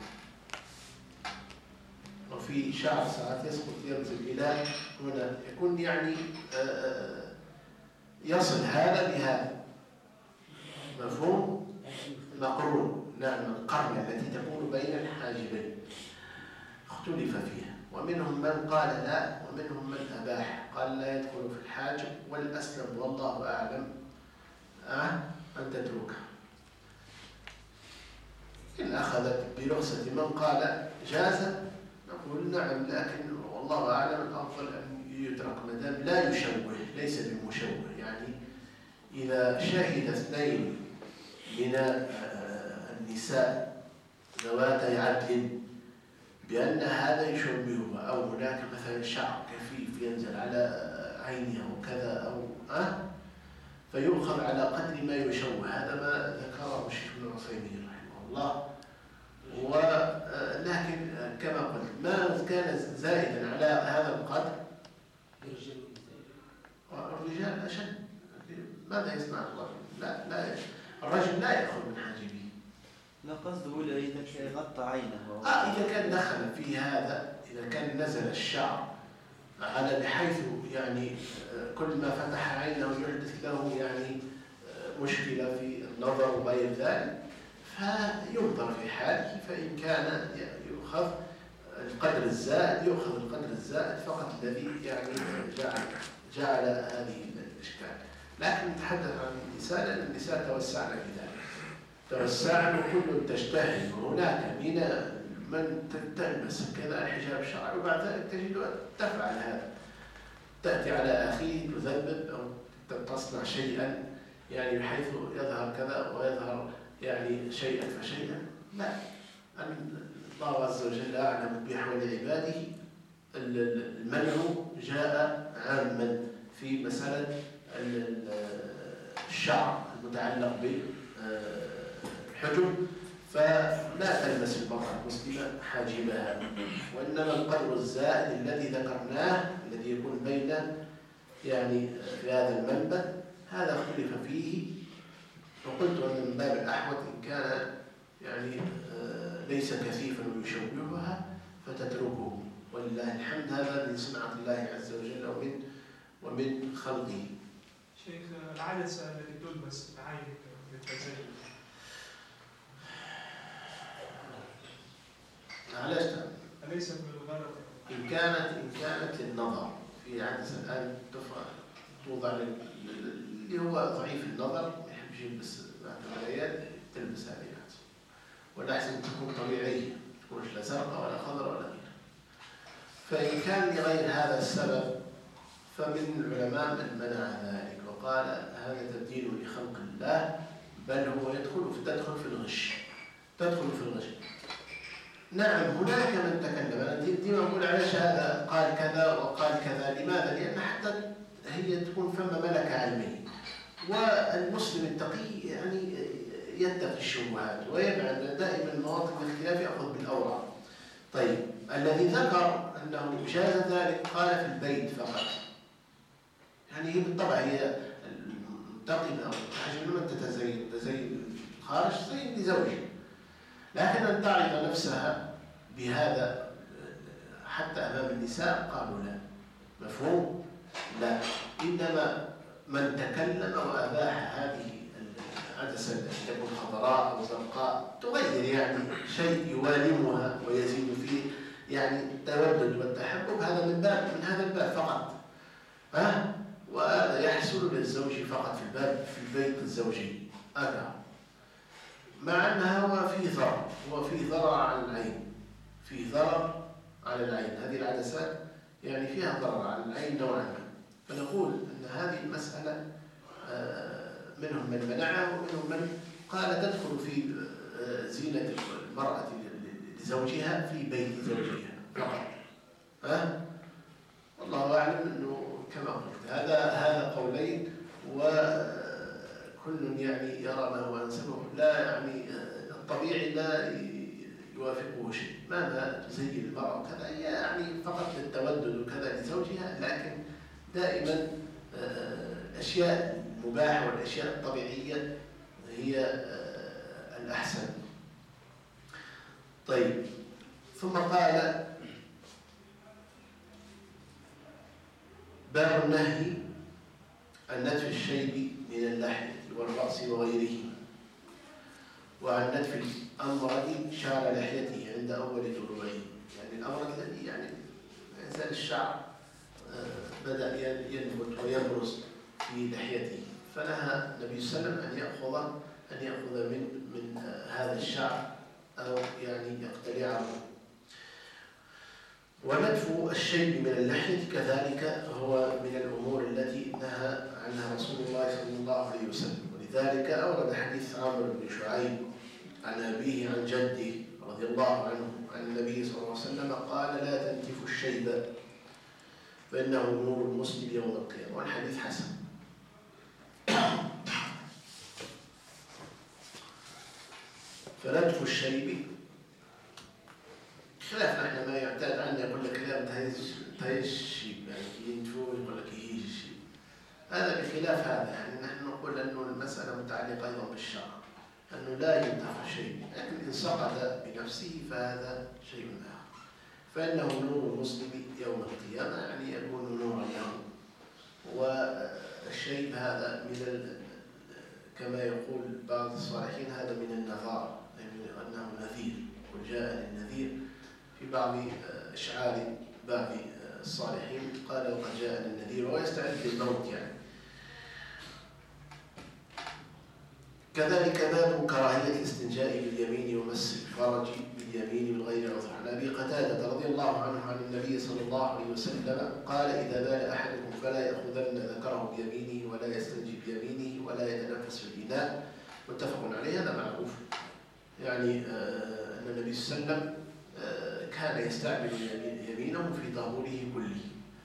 وفي شعر ساعات يسقط ينزل إلى هنا، يكون يعني يصل هذا بهذا. مفهوم؟ مقرون. نعم، القرن التي تكون بين الحاجبين اختلف فيها، ومنهم من قال لا، ومنهم من أباح، قال لا يدخل في الحاجب، والأسلم والله أعلم أن تتركها. إن أخذت برخصة من قال جاز نقول نعم، لكن والله أعلم الأفضل أن يترك ما دام لا يشوه، ليس بمشوه. يعني إذا شهد اثنين من النساء ذواتي عدل بأن هذا يشوهه، أو هناك مثلا شعر كثيف ينزل على عينها وكذا، أو فيؤخذ على قدر ما يشوه. هذا ما ذكره الشيخ ابن عثيمين رحمه الله. ولكن كما قلت ما كان زائدا على هذا القدر الرجال أشد. ماذا يصنع الرجل؟ لا الرجل لا يأخذ من حاجبه. لا قصده إذا غطى عينه إذا كان دخل في هذا، إذا كان نزل الشعر على بحيث يعني كل ما فتح عينه يحدث له يعني مشكلة في النظر وغير ذلك، فينظر في حاله. فإن كان يؤخذ القدر الزائد يؤخذ القدر الزائد فقط الذي يعني جعل هذه الإشكال. لكن نتحدث عن النساء، لأن النساء توسعن في ذلك، توسعن وكل تجتهد. وهناك من تلبس كذا حجاب شرعي وبعد ذلك تجد تفعل هذا، تأتي على أخيه تذبذب أو تصنع شيئا يعني بحيث يظهر كذا ويظهر يعني شيئا فشيئا. لا، الله عز وجل أعلم بأحوال عباده. المنع جاء عاما في مسألة الشعر المتعلق بالحجب، فلا تلبس المرأة المسلمة حاجبها، وإنما القدر الزائد الذي ذكرناه الذي يكون بين يعني في هذا المنبت هذا اختلف فيه. وقلت أن من باب الأحوط إن كان يعني ليس كثيفا ويشوهها فتتركه، ولله الحمد. هذا من صنعة الله عز وجل ومن خلقه. شيخ، العدسة التي تلبس العين للتزين علاش أليست من الغرض؟ إن كانت للنظر، في عدسة الآن توضع اللي هو ضعيف النظر ما يحبش يلبس بعد العيال لا زرقاء ولا خضراء ولا غيره. فإن كان لغير هذا السبب فمن العلماء من منع ذلك وقال هذا تبديل لخلق الله، بل هو تدخل في الغش. نعم هناك من تكلم، أنا ديما أقول علاش هذا قال كذا وقال كذا، لماذا؟ لأن حتى هي تكون فما ملكة علمية، والمسلم التقي يعني يتقي الشبهات ويبعد دائما مواطن الاختلاف يأخذ بالأوراق. طيب الذي ذكر أنه جاز ذلك قال في البيت فقط، يعني هي بالطبع هي المنتقمة أو حاجة لمن تزين خارج زين لزوجها، لكن أن تعرض نفسها بهذا حتى أمام النساء قالوا لا. مفهوم؟ لا. إنما من تكلم وأباح هذه العدسة التي تكون خضراء أو زرقاء تغير يعني شيء يوالمها ويزيد فيه يعني التودد والتحبب، هذا من هذا الباب فقط. وهذا يحصل للزوج فقط في البيت الزوجي هذا، مع أنها هو في ضرر على العين، هذه العدسات يعني فيها ضرر على العين نوعا ما. فنقول أن هذه المسألة منهم من منعها ومنهم من قال تدخل في زينة المرأة لزوجها في بيت زوجها فقط. والله أعلم أنه كما قلت هذا قولين وكل يعني يرى ما هو أنسبه، لا يعني الطبيعي لا يوافقه شيء، ماذا تزين المرأة وكذا يعني فقط للتودد وكذا لزوجها، لكن دائما الأشياء المباحة والأشياء الطبيعية هي الأحسن. طيب ثم قال باب النهي عن نتف الشيب من اللحية والرأس وغيره، وعن نتف الأمرد شعر لحيته عند أول طلوعه، يعني الأمرد الذي يعني ما يزال الشعر بدأ ينبت ويبرز في لحيته، فنهى النبي صلى الله عليه وسلم أن يأخذ من هذا الشعر أو يعني يقتلعه. ونتف الشيب من اللحية كذلك هو من الأمور التي نهى عنها رسول الله صلى الله عليه وسلم، ولذلك أورد حديث عمرو بن شعيب عن أبيه عن جده رضي الله عنه عن النبي صلى الله عليه وسلم قال لا تنتفوا الشيب فإنه نور المسلم يوم القيامة، والحديث حسن. فنتف الشيب خلاف نحن ما يعتاد عنا يقول لك لا تهيج الشيب، يعني ينتفوه يقول لك يهيج الشيب، هذا بخلاف هذا. يعني نحن نقول أنه المسألة متعلقة أيضا بالشرع، أنه لا ينتفع الشيب، لكن إن سقط بنفسه فهذا شيء آخر. فإنه نور المسلم يوم القيامة، يعني يكون نورا له. والشيب هذا كما يقول بعض الصالحين هذا من النظار، يعني أنه نذير، وجاء النذير في بعض أشعار بعض الصالحين قال وقد جاء النذير، وهو يستعد للموت يعني. كذلك باب كراهية الاستنجاء باليمين ومس الفرج باليمين من غير عذر. عن أبي قتادة رضي الله عنه عن النبي صلى الله عليه وسلم قال إذا بال أحدكم فلا يأخذن ذكره بيمينه ولا يستنجي بيمينه ولا يتنفس في الإناء، متفق عليه. هذا معروف يعني أن النبي صلى الله عليه وسلم كان يستعمل يمينه في طهوره كله،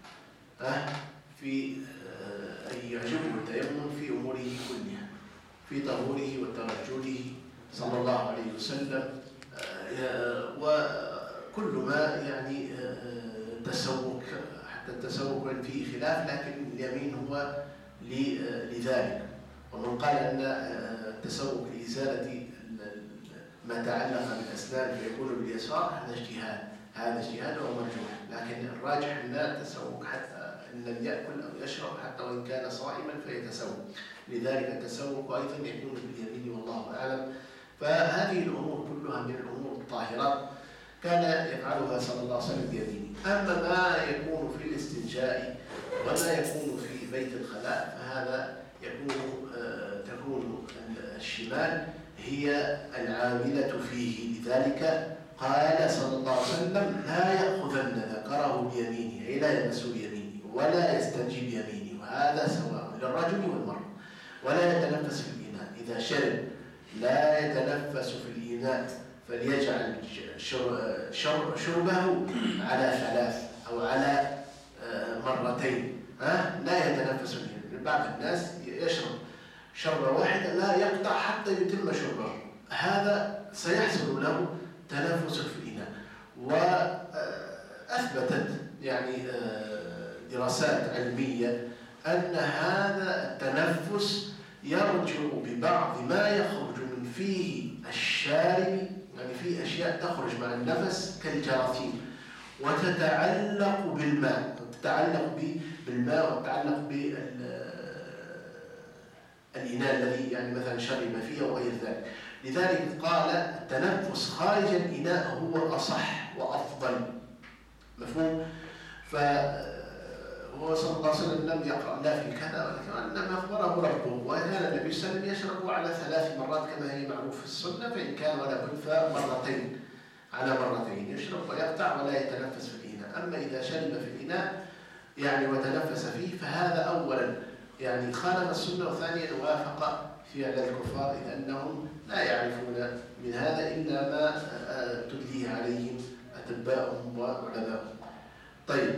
في أن يعجبه التيمم في أموره كلها، في طهوره وترجله صلى الله عليه وسلم، وكل ما يعني تسوق، حتى التسوق فيه خلاف، لكن اليمين هو لذلك. ومن قال أن التسوق لإزالة ما تعلق بالأسنان فيكون باليسار هذا اجتهاد ومرجوح، لكن الراجح أن التسوق حتى إن لم يأكل أو يشرب حتى وإن كان صائما فيتسوق، لذلك التسوق أيضا يكون باليمين والله أعلم. فهذه الأمور كلها من الأمور الطاهرات كان يفعلها صلى الله عليه وسلم بيمينه. أما ما يكون في الاستنجاء وما يكون في بيت الخلاء فهذا تكون الشمال هي العاملة فيه، لذلك قال صلى الله عليه وسلم لا يأخذن ذكره بيمينه، أي لا يمس بيمينه ولا يستنجي بيمينه، وهذا سواء للرجل والمرأة، ولا يتنفس في الإناء. إذا شرب لا يتنفس في الإناء فليجعل شربه على 3 أو على مرتين، لا يتنفس في الإناء. بعض الناس يشرب شربة واحدة لا يقطع حتى يتم شربه، هذا سيحصل له تنفس في الإناء. وأثبتت يعني دراسات علمية أن هذا التنفس يرجع ببعض ما يخرج من فيه الشارب، يعني فيه أشياء تخرج مع النفس كالجراثيم وتتعلق بالماء، وتتعلق بالإناء الذي يعني مثلا شرب فيه أو غير ذلك. لذلك قال التنفس خارج الإناء هو أصح وأفضل. مفهوم؟ فهو صلى الله عليه وسلم لم يقرأ لا في كذا ولا كذا، إنما أخبره ربه، وكان النبي صلى الله عليه وسلم يشرب على 3 مرات كما هي معروف في السنة، فإن كان ولا بد فمرتين على مرتين، يشرب ويقطع ولا يتنفس في الإناء. أما إذا شرب في الإناء يعني وتنفس فيه فهذا أولا يعني خالف السنة، وثانيا وافق فعل الكفار، إذ أنهم لا يعرفون من هذا إلا ما تدليه عليهم أتباعهم وعلماءهم. طيب،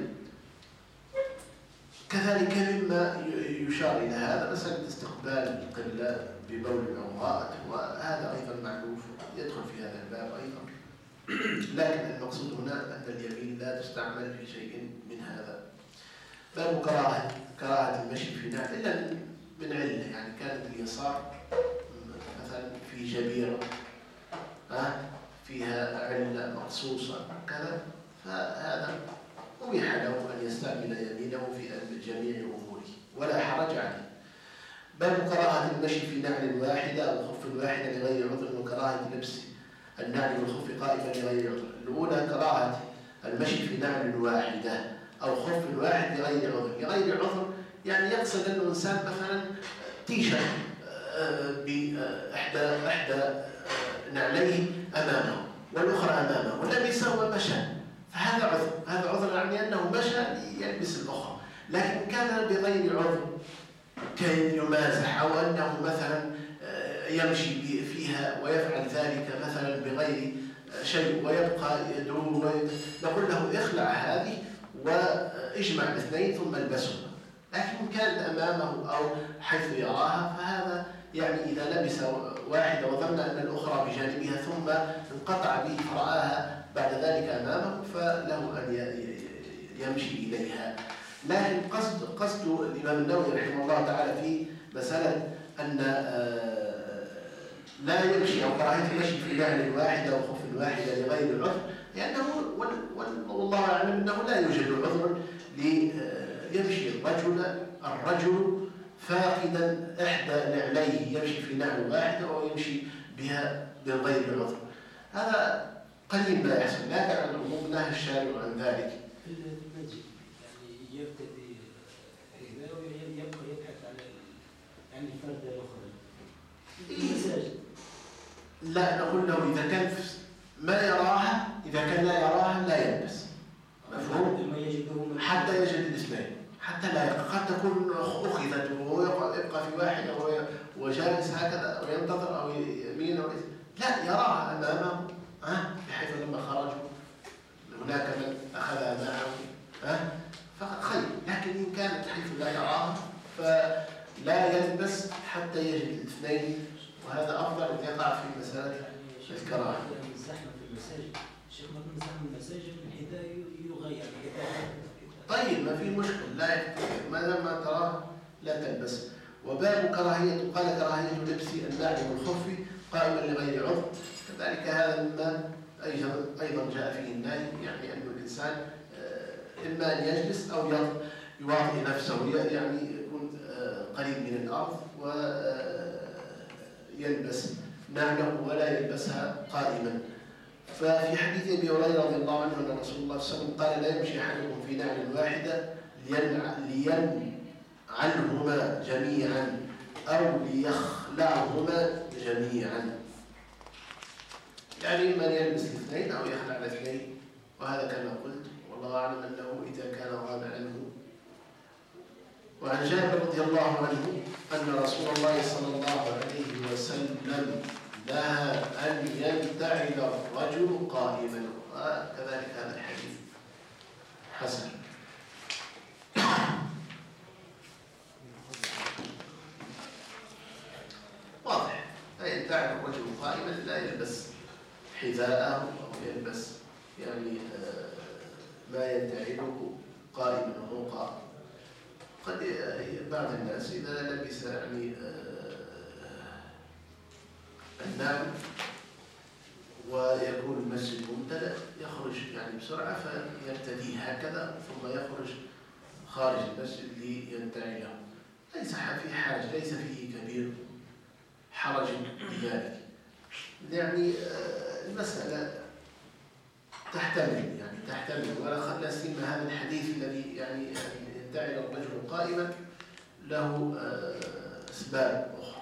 كذلك مما يشار إلى هذا مسألة استقبال القبلة ببول أو غائط، وهذا أيضا معروف يدخل في هذا الباب أيضا. لكن المقصود هنا أن اليمين لا تستعمل في شيء من هذا. باب كراهة المشي في نعل إلا من علة، يعني كانت اليسار مثلا في جبيرة فيها علة مخصوصة كذا، فهذا أبيح له أن يستعمل يمينه في جميع أموره ولا حرج عليه. باب كراهة المشي في نعل واحدة أو خف واحدة لغير عذر، وكراهة لبس النعل والخف قائما لغير عذر. الأولى كراهة المشي في نعل واحدة أو خف واحد لغير عذر. لغير عذر يعني يقصد أنه إنسان مثلا تيشرت بإحدى نعليه أمامه والأخرى أمامه ولبسه ومشى، فهذا عذر. هذا عذر يعني أنه مشى يلبس الأخرى. لكن كان بغير عذر كي يمازح أو أنه مثلا يمشي فيها ويفعل ذلك مثلا بغير شيء ويبقى يدور، نقول له اخلع هذه واجمع الاثنين ثم البسهما. لكن كانت أمامه أو حيث يراها فهذا يعني إذا لبس واحدة وظن أن الأخرى بجانبها ثم انقطع به فرآها بعد ذلك أمامه فله أن يمشي إليها. لكن قصد الإمام النووي رحمه الله تعالى في مسألة أن لا يمشي أو كراهية المشي في نعل واحدة أو خف واحدة لغير العذر، لأنه والله أعلم أنه لا يوجد عذر ليمشي الرجل فاقدا إحدى نعليه، يمشي في نعل واحدة أو يمشي بها بغير عذر. هذا قليل ما يحصل، لا تعلم العموم نهى الشارع عن ذلك. في المسجد يعني يبتدي إحدى ويبقى يبحث عن الفردة الأخرى في المساجد. لا، نقول له إذا كان ما يراها، إذا كان لا يراها لا يلبس. مفهوم؟ حتى يجد الاثنين، حتى لا قد تكون أخذت وهو يبقى في واحد وجالس هكذا وينتظر أو يمين أو لا، يراها أمامه بحيث لما خرجوا هناك من أخذها معه فقد خير. لكن إن كانت حيث لا يراها فلا يلبس حتى يجد الاثنين، وهذا أفضل أن يقع في مسألة الكراهة. الزحمة في المساجد، الشيخ مثلا زحمة المساجد الحذاء يغير طيب ما في مشكلة، لا يكتفي ما دام ما تراه لا تلبس. وباب كراهية، قال كراهية لبس النعل والخف قائما لغير عذر، كذلك هذا مما أيضا جاء فيه النهي، يعني أن الإنسان إما أن يجلس أو يواطئ نفسه، يعني يكون قريب من الأرض ويلبس نعله ولا يلبسها قائما. ففي حديث أبي هريرة رضي الله عنه أن رسول الله صلى الله عليه وسلم قال لا يمشي أحدكم في نعل واحدة لينعلهما جميعا أو ليخلعهما جميعا، يعني من يلبس الاثنين أو يخلع الاثنين، وهذا كما قلت والله أعلم أنه إذا كان غاب عنه. وعن جابر رضي الله عنه أن رسول الله صلى الله عليه وسلم نهى أن ينتعل الرجل قائما، وكذلك هذا الحديث حسن. واضح، لا ينتعل الرجل قائما، لا يلبس حذاءه أو يلبس يعني ما ينتعله قائما وهو قائم. قد بعض الناس إذا لبس يعني النعم ويكون المسجد ممتلئ يخرج يعني بسرعة فيرتديه هكذا ثم يخرج خارج المسجد لينتعله، ليس في حرج، ليس فيه كبير حرج بذلك. يعني المسألة تحتمل ولا سيما هذا الحديث الذي يعني ينتعل الرجل قائما له أسباب أخرى،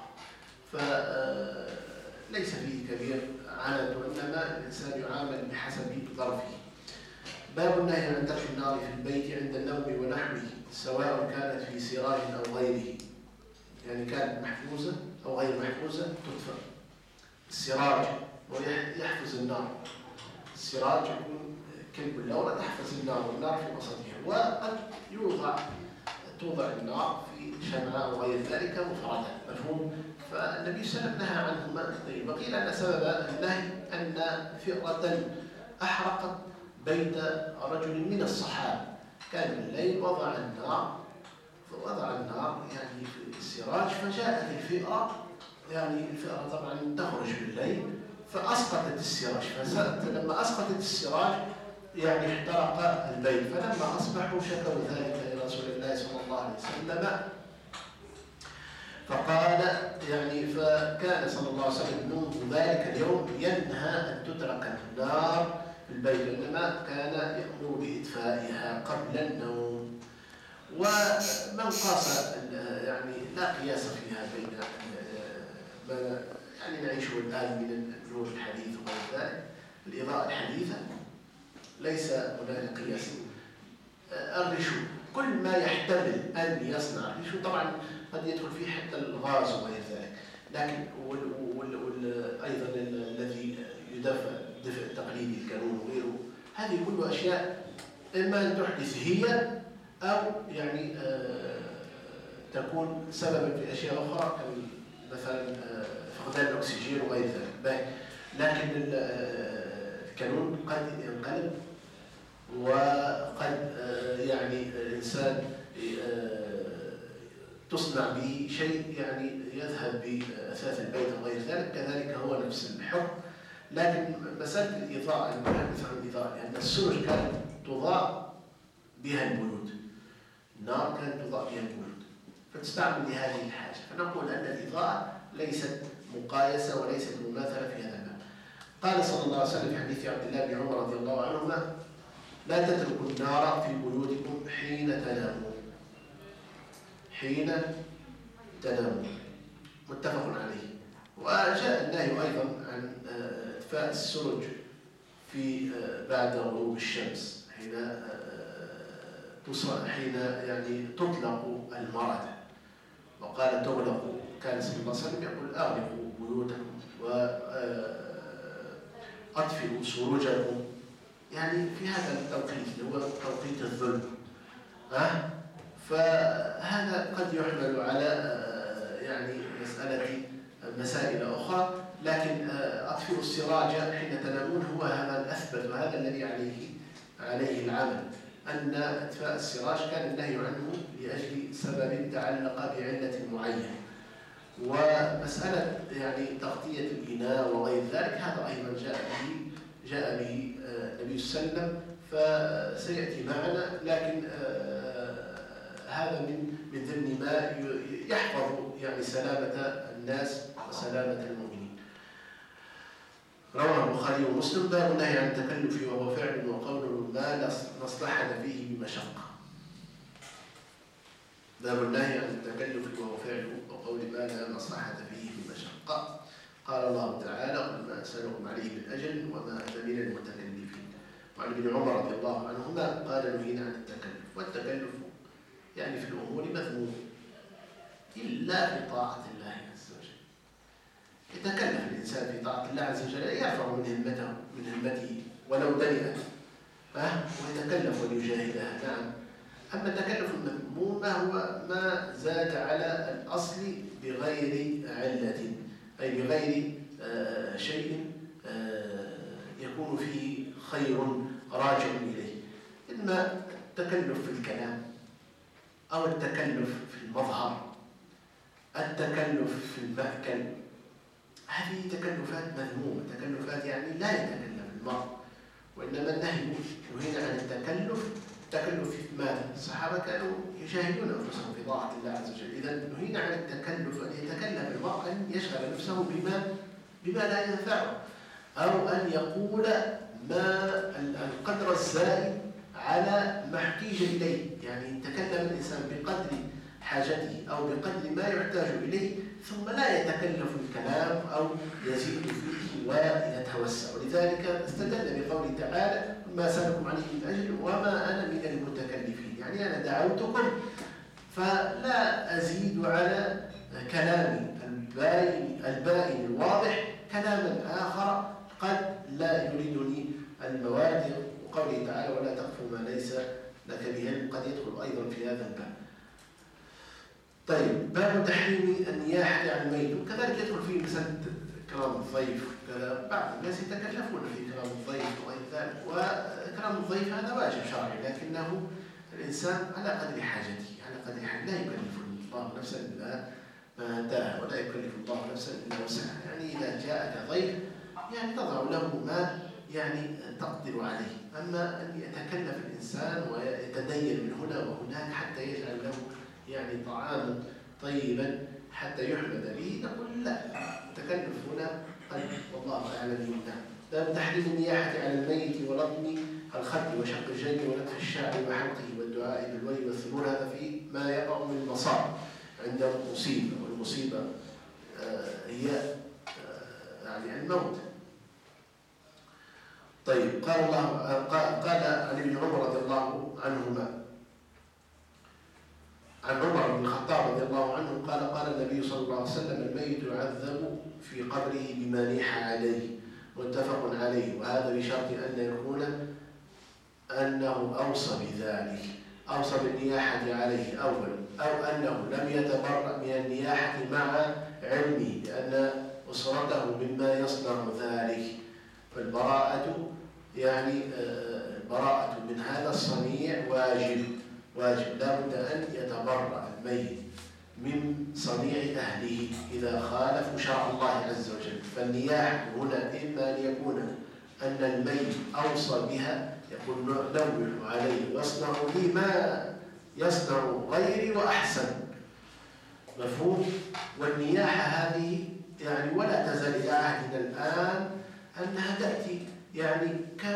فليس فيه كبير عند، وإنما الإنسان يعامل بحسب ظرفه. باب النهي عن ترك النار في البيت عند النوم ونحوه سواء كانت في سراج أو غيره، يعني كانت محفوزة أو غير محفوزة تطفأ. السراج ويحفز النار، السراج يكون كلب اللورة تحفز النار والنار في وسطها، وقد توضع النار في شمعة أو غير ذلك مفردة، مفهوم؟ فالنبي صلى الله عليه وسلم نهى عنهما. وقيل أن سبب النهي أن فئرة أحرقت بيت رجل من الصحابة، كان بالليل وضع النار يعني في السراج، فجاءت الفئرة، يعني الفئرة طبعا تخرج بالليل فأسقطت السراج، فلما أسقطت السراج يعني احترق البيت، فلما أصبحوا شكوا ذلك إلى رسول الله صلى الله عليه وسلم، فقال يعني فكان صلى الله عليه وسلم منذ ذلك اليوم ينهى أن تترك النار في البيت، إنما كان يأمر بإطفائها قبل النوم. ومن قاس يعني لا قياس فيها بين ما يعني نعيشه الآن من النور الحديث وغير ذلك، الإضاءة الحديثة ليس هناك قياس. الرشو كل ما يحتمل أن يصنع الرشو، طبعا قد يدخل فيه حتى الغاز وغير ذلك، لكن أيضا الذي الدفء التقليدي الكانون وغيره، هذه كل أشياء إما أن تحدث هي أو يعني تكون سببا في أشياء أخرى مثلا فقدان الأكسجين وغير ذلك. لكن الكانون قد ينقلب، وقد يعني الإنسان تصنع به شيء يعني يذهب بأثاث البيت وغير ذلك، كذلك هو نفس الحكم. لكن مسألة الإضاءة، نتحدث عن الإضاءة، لأن السرج كانت تضاء بها البيوت، النار كانت تضاء بها البيوت، فتستعمل لهذه الحاجة. فنقول أن الإضاءة ليست مقايسة وليست مماثلة في هذا المعنى. قال صلى الله عليه وسلم في حديث عبد الله بن عمر رضي الله عنهما: لا تتركوا النار في بيوتكم حين تنامون. حين تنامون، متفق عليه. وجاء النهي أيضا عن إطفاء السرج في بعد غروب الشمس، حين يعني تطلق المرأة، وقال تغلق، كان صلى الله عليه وسلم يقول: أغلقوا بيوتكم وأطفئوا سروجكم، يعني في هذا التوقيت اللي هو توقيت الظلم. فهذا قد يحمل على يعني مسائل أخرى، لكن أطفئوا السراج حين تنامون هو هذا الأثبت، وهذا الذي عليه العمل، أن إطفاء السراج كان النهي عنه لأجل سبب تعلق بعلة معينة. ومسألة يعني تغطية الإناء وغير ذلك، هذا أيضا جاء به النبي صلى الله عليه وسلم، فسيأتي معنا، لكن هذا من ضمن ما يحفظ يعني سلامة الناس وسلامة المؤمنين. رواه البخاري ومسلم: باب النهي عن التكلف وهو فعل وقول ما لا مصلحة فيه بمشقة. باب النهي عن التكلف وهو فعل وقول ما لا مصلحة فيه بمشقة. قال الله تعالى: قل ما أسألكم عليه من أجل وما أنا من المتكلفين. وعن ابن عمر رضي الله عنهما قال نهينا عن التكلف، والتكلف يعني في الأمور مذموم إلا في طاعة الله عز وجل. يتكلف الإنسان في طاعة الله عز وجل يرفع من همته ولو دنيئت ويتكلف وليجاهدها. نعم. أما التكلف المذموم هو ما زاد على الأصل بغير علة، أي بغير شيء يكون فيه خير راجع إليه، إما التكلف في الكلام أو التكلف في المظهر، التكلف في المأكل. هذه تكلفات مذمومة، تكلفات يعني لا يتكلف المرء، وإنما النهي نهينا عن التكلف في ماذا؟ الصحابة كانوا يجاهدون أنفسهم في طاعة الله عز وجل. إذا نهينا عن التكلف أن يتكلم المرء أن يشغل نفسه بما لا ينفعه، أو أن يقول ما القدر الزائد على ما احتيج إليه. يعني يتكلم الإنسان بقدر حاجته أو بقدر ما يحتاج إليه، ثم لا يتكلف الكلام أو يزيد فيه ويتوسع. ولذلك استدل بقوله تعالى ما سألكم عليه من أجل وما أنا من المتكلفين، يعني أنا دعوتكم فلا أزيد على كلامي الباين الواضح كلاما آخر قد لا يريدني المواد. وقوله تعالى ولا تقف ما ليس لك به علم قد يدخل أيضا في هذا الباب. طيب، باب تحريم النياحة على الميت، وكذلك يدخل فيه مسألة كلام الضيف. بعض الناس يتكلفون في كلام الضيف وغير ذلك، وكلام الضيف هذا واجب شرعي، لكنه الإنسان على قدر حاجته، على قدر حاجته. لا يكلف الله نفسا إلا ما آتاه، ولا يكلف الله نفسا إلا وسعها. يعني إذا جاءك ضيف يعني تضع له ما يعني تقدر عليه. أما أن يتكلف الإنسان ويتدين من هنا وهناك حتى يجعل له يعني طعاما طيبا حتى يحمد به، نقول لا، التكلف هنا قد والله أعلم يمنع. باب تحريم النياحة على الميت ولطم الخد وشق الجلد ونتف الشعر وحلقه والدعاء بالولي والثمور. هذا في ما يقع من المصائب عند المصيبة، والمصيبة هي يعني الموت. طيب، قال عن ابن عمر رضي الله عنهما عن عمر بن الخطاب رضي الله عنه قال النبي صلى الله عليه وسلم الميت يعذب في قبره بما نيح عليه، متفق عليه. وهذا بشرط أن يكون أنه أوصى بذلك، أوصى بالنياحة عليه أولا، أو أنه لم يتبرأ من النياحة مع علمه لأن أسرته مما يصنع ذلك. فالبراءة يعني البراءة من هذا الصنيع واجب، لا بد أن يتبرأ الميت من صنيع أهله إذا خالفوا شرع الله عز وجل. فالنياحة هنا إما أن يكون أن الميت أوصى بها، يقول نوح عليه واصنع لي ما يصنع غيري وأحسن، مفهوم؟ والنياحة هذه يعني ولا تزال إلى عهدنا الآن أنها تأتي يعني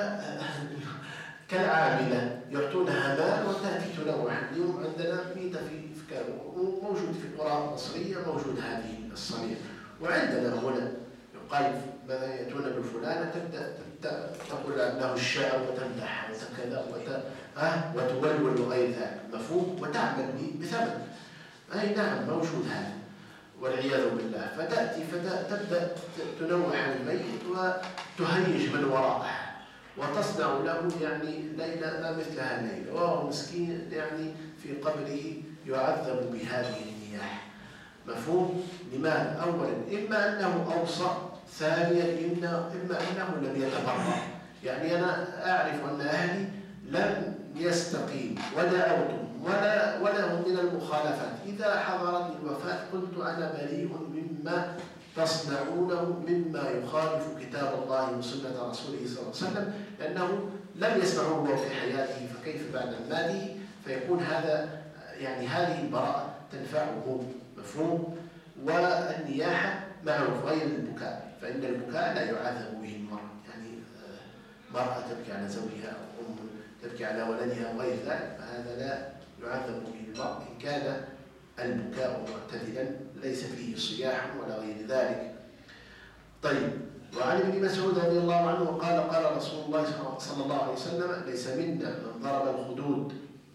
كالعاملة يعطونها مال وتأتي تنوع. اليوم عندنا ميتة في موجود في القرى المصرية موجود هذه الصنيع، وعندنا هنا يقال ماذا يأتون بالفلانة تبدأ تقول له الشعر وتمدح وكذا وتولول وغير ذلك، مفهوم؟ وتعمل بثمن. أي نعم موجود هذا والعياذ بالله. فتبدأ تنوح الميت وتهيج من وراءه وتصنع له يعني ليلة ما مثلها الليلة، وهو مسكين يعني في قبره يعذب بهذه النياحة، مفهوم؟ لماذا؟ أولا إما أنه أوصى، ثانيا إما أنه لم يتبرأ. يعني أنا أعرف أن أهلي لم يستقيم ودعوتهم ولا هم من المخالفات، إذا حضرتني الوفاة قلت أنا بريء مما تصنعونه مما يخالف كتاب الله وسنة رسوله صلى الله عليه وسلم، لأنه لم يسمعوه في حياته فكيف بعد ماته؟ فيكون هذا يعني هذه البراءة تنفعه، مفهوم؟ والنياحة معروف غير البكاء، فإن البكاء لا يعذب به المرء، يعني مرأة تبكي على زوجها أو أم تبكي على ولدها وغير ذلك، فهذا لا يعذب به المرء إن كان البكاء معتدلا ليس فيه صياح ولا غير ذلك. طيب، وعن ابن مسعود رضي الله عنه قال قال رسول الله صلى الله عليه وسلم ليس منا من ضرب الخدود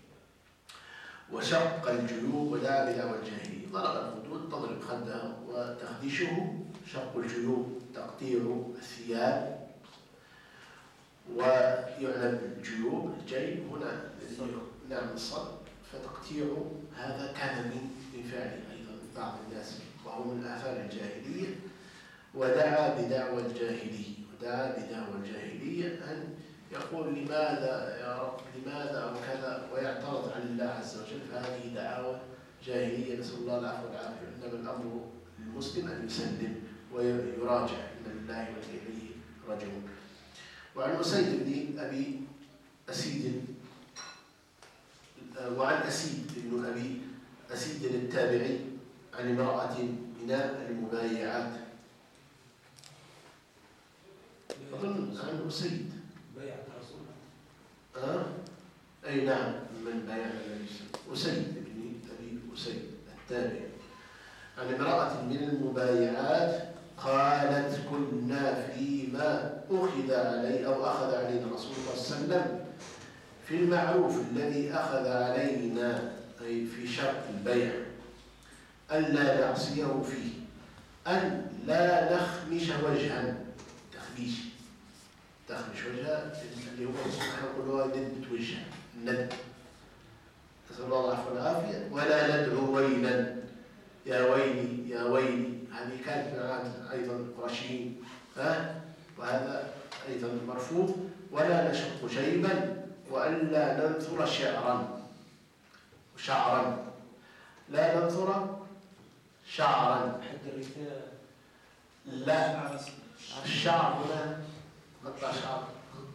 وشق الجيوب ودعا بدعوى الجاهلية. ضرب الخدود تضرب خدها وتخدشه، شق الجيوب تقطيع الثياب، ويعنى الجيوب الجيب هنا نعم الصدر، فتقطيع هذا كان من فعل أيضا بعض الناس وهو من آثار الجاهلية. ودعا بدعوى الجاهلية، ودعا بدعوى الجاهلية أن يقول لماذا يا رب لماذا أو كذا ويعترض على الله عز وجل، فهذه دعاوى جاهلية نسأل الله العفو والعافية. إنما الأمر للمسلم أن يسلم ويراجع إن لله وإنا إليه راجعون. وعن أسيد بن أبي أسيد وعن أسيد بن أبي أسيد التابعي عن امرأة من المبايعات، أظن عن أسيد بيعة رسول أي نعم من بايع النبي أسيد بن أبي أسيد التابعي عن امرأة من المبايعات قالت كنا فيما أخذ علي أو أخذ علينا رسول الله صلى الله عليه وسلم في المعروف الذي أخذ علينا أي في شرط البيع ألا نعصيه فيه، أن لا نخمش وجها، تخمش وجها اللي هو نحن نقولها ندبة وجه الندب نسأل الله العفو والعافية. ولا ندعو ويلا يا ويلي يا ويلي، هذه كانت من عاد أيضا قرشين وهذا أيضا مرفوض. ولا نشق شيبا وألا ننثر شعرا لا ننثر شعرا. حد الرثاء لا الشعر هنا مقطع شعر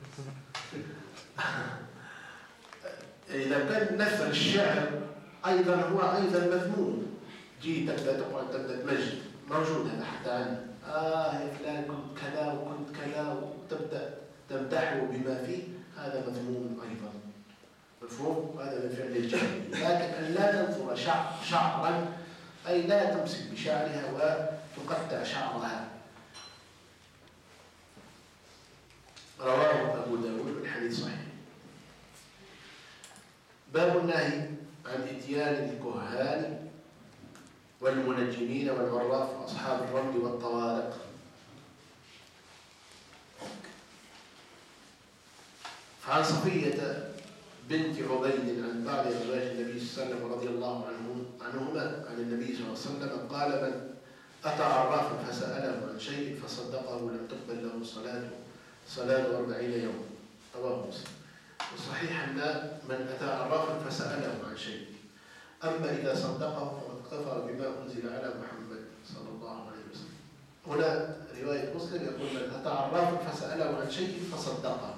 إذا كان نثر الشعر أيضا هو أيضا مذموم. جيت تبدأ تقعد تبدأ تمجد موجود هذا حتى عنا يا فلان كنت كذا وكنت كذا وتبدأ تمدحه بما فيه، هذا مذموم أيضا مفهوم، وهذا من فعل الجاهلية. لكن أن لا تنثر شعرا أي لا تمسك بشعرها وتقطع شعرها. رواه أبو داود والحديث صحيح. باب النهي عن إتيان الكهان والمنجمين والعراف وأصحاب الرمل والطوارق. فعن صفية بنت عبيد عن بعض أزواج النبي صلى الله عليه وسلم رضي الله عنهما عن النبي صلى الله عليه وسلم قال من أتى عرافا فسأله عن شيء فصدقه لم تقبل له صلاة 40 يوم. رواه مسلم. وصحيح أن من أتى عرافا فسأله عن شيء، أما إذا صدقه فقد كفر بما أنزل على محمد صلى الله عليه وسلم. هنا رواية مسلم يقول من أتى عرافا فسأله عن شيء فصدقه.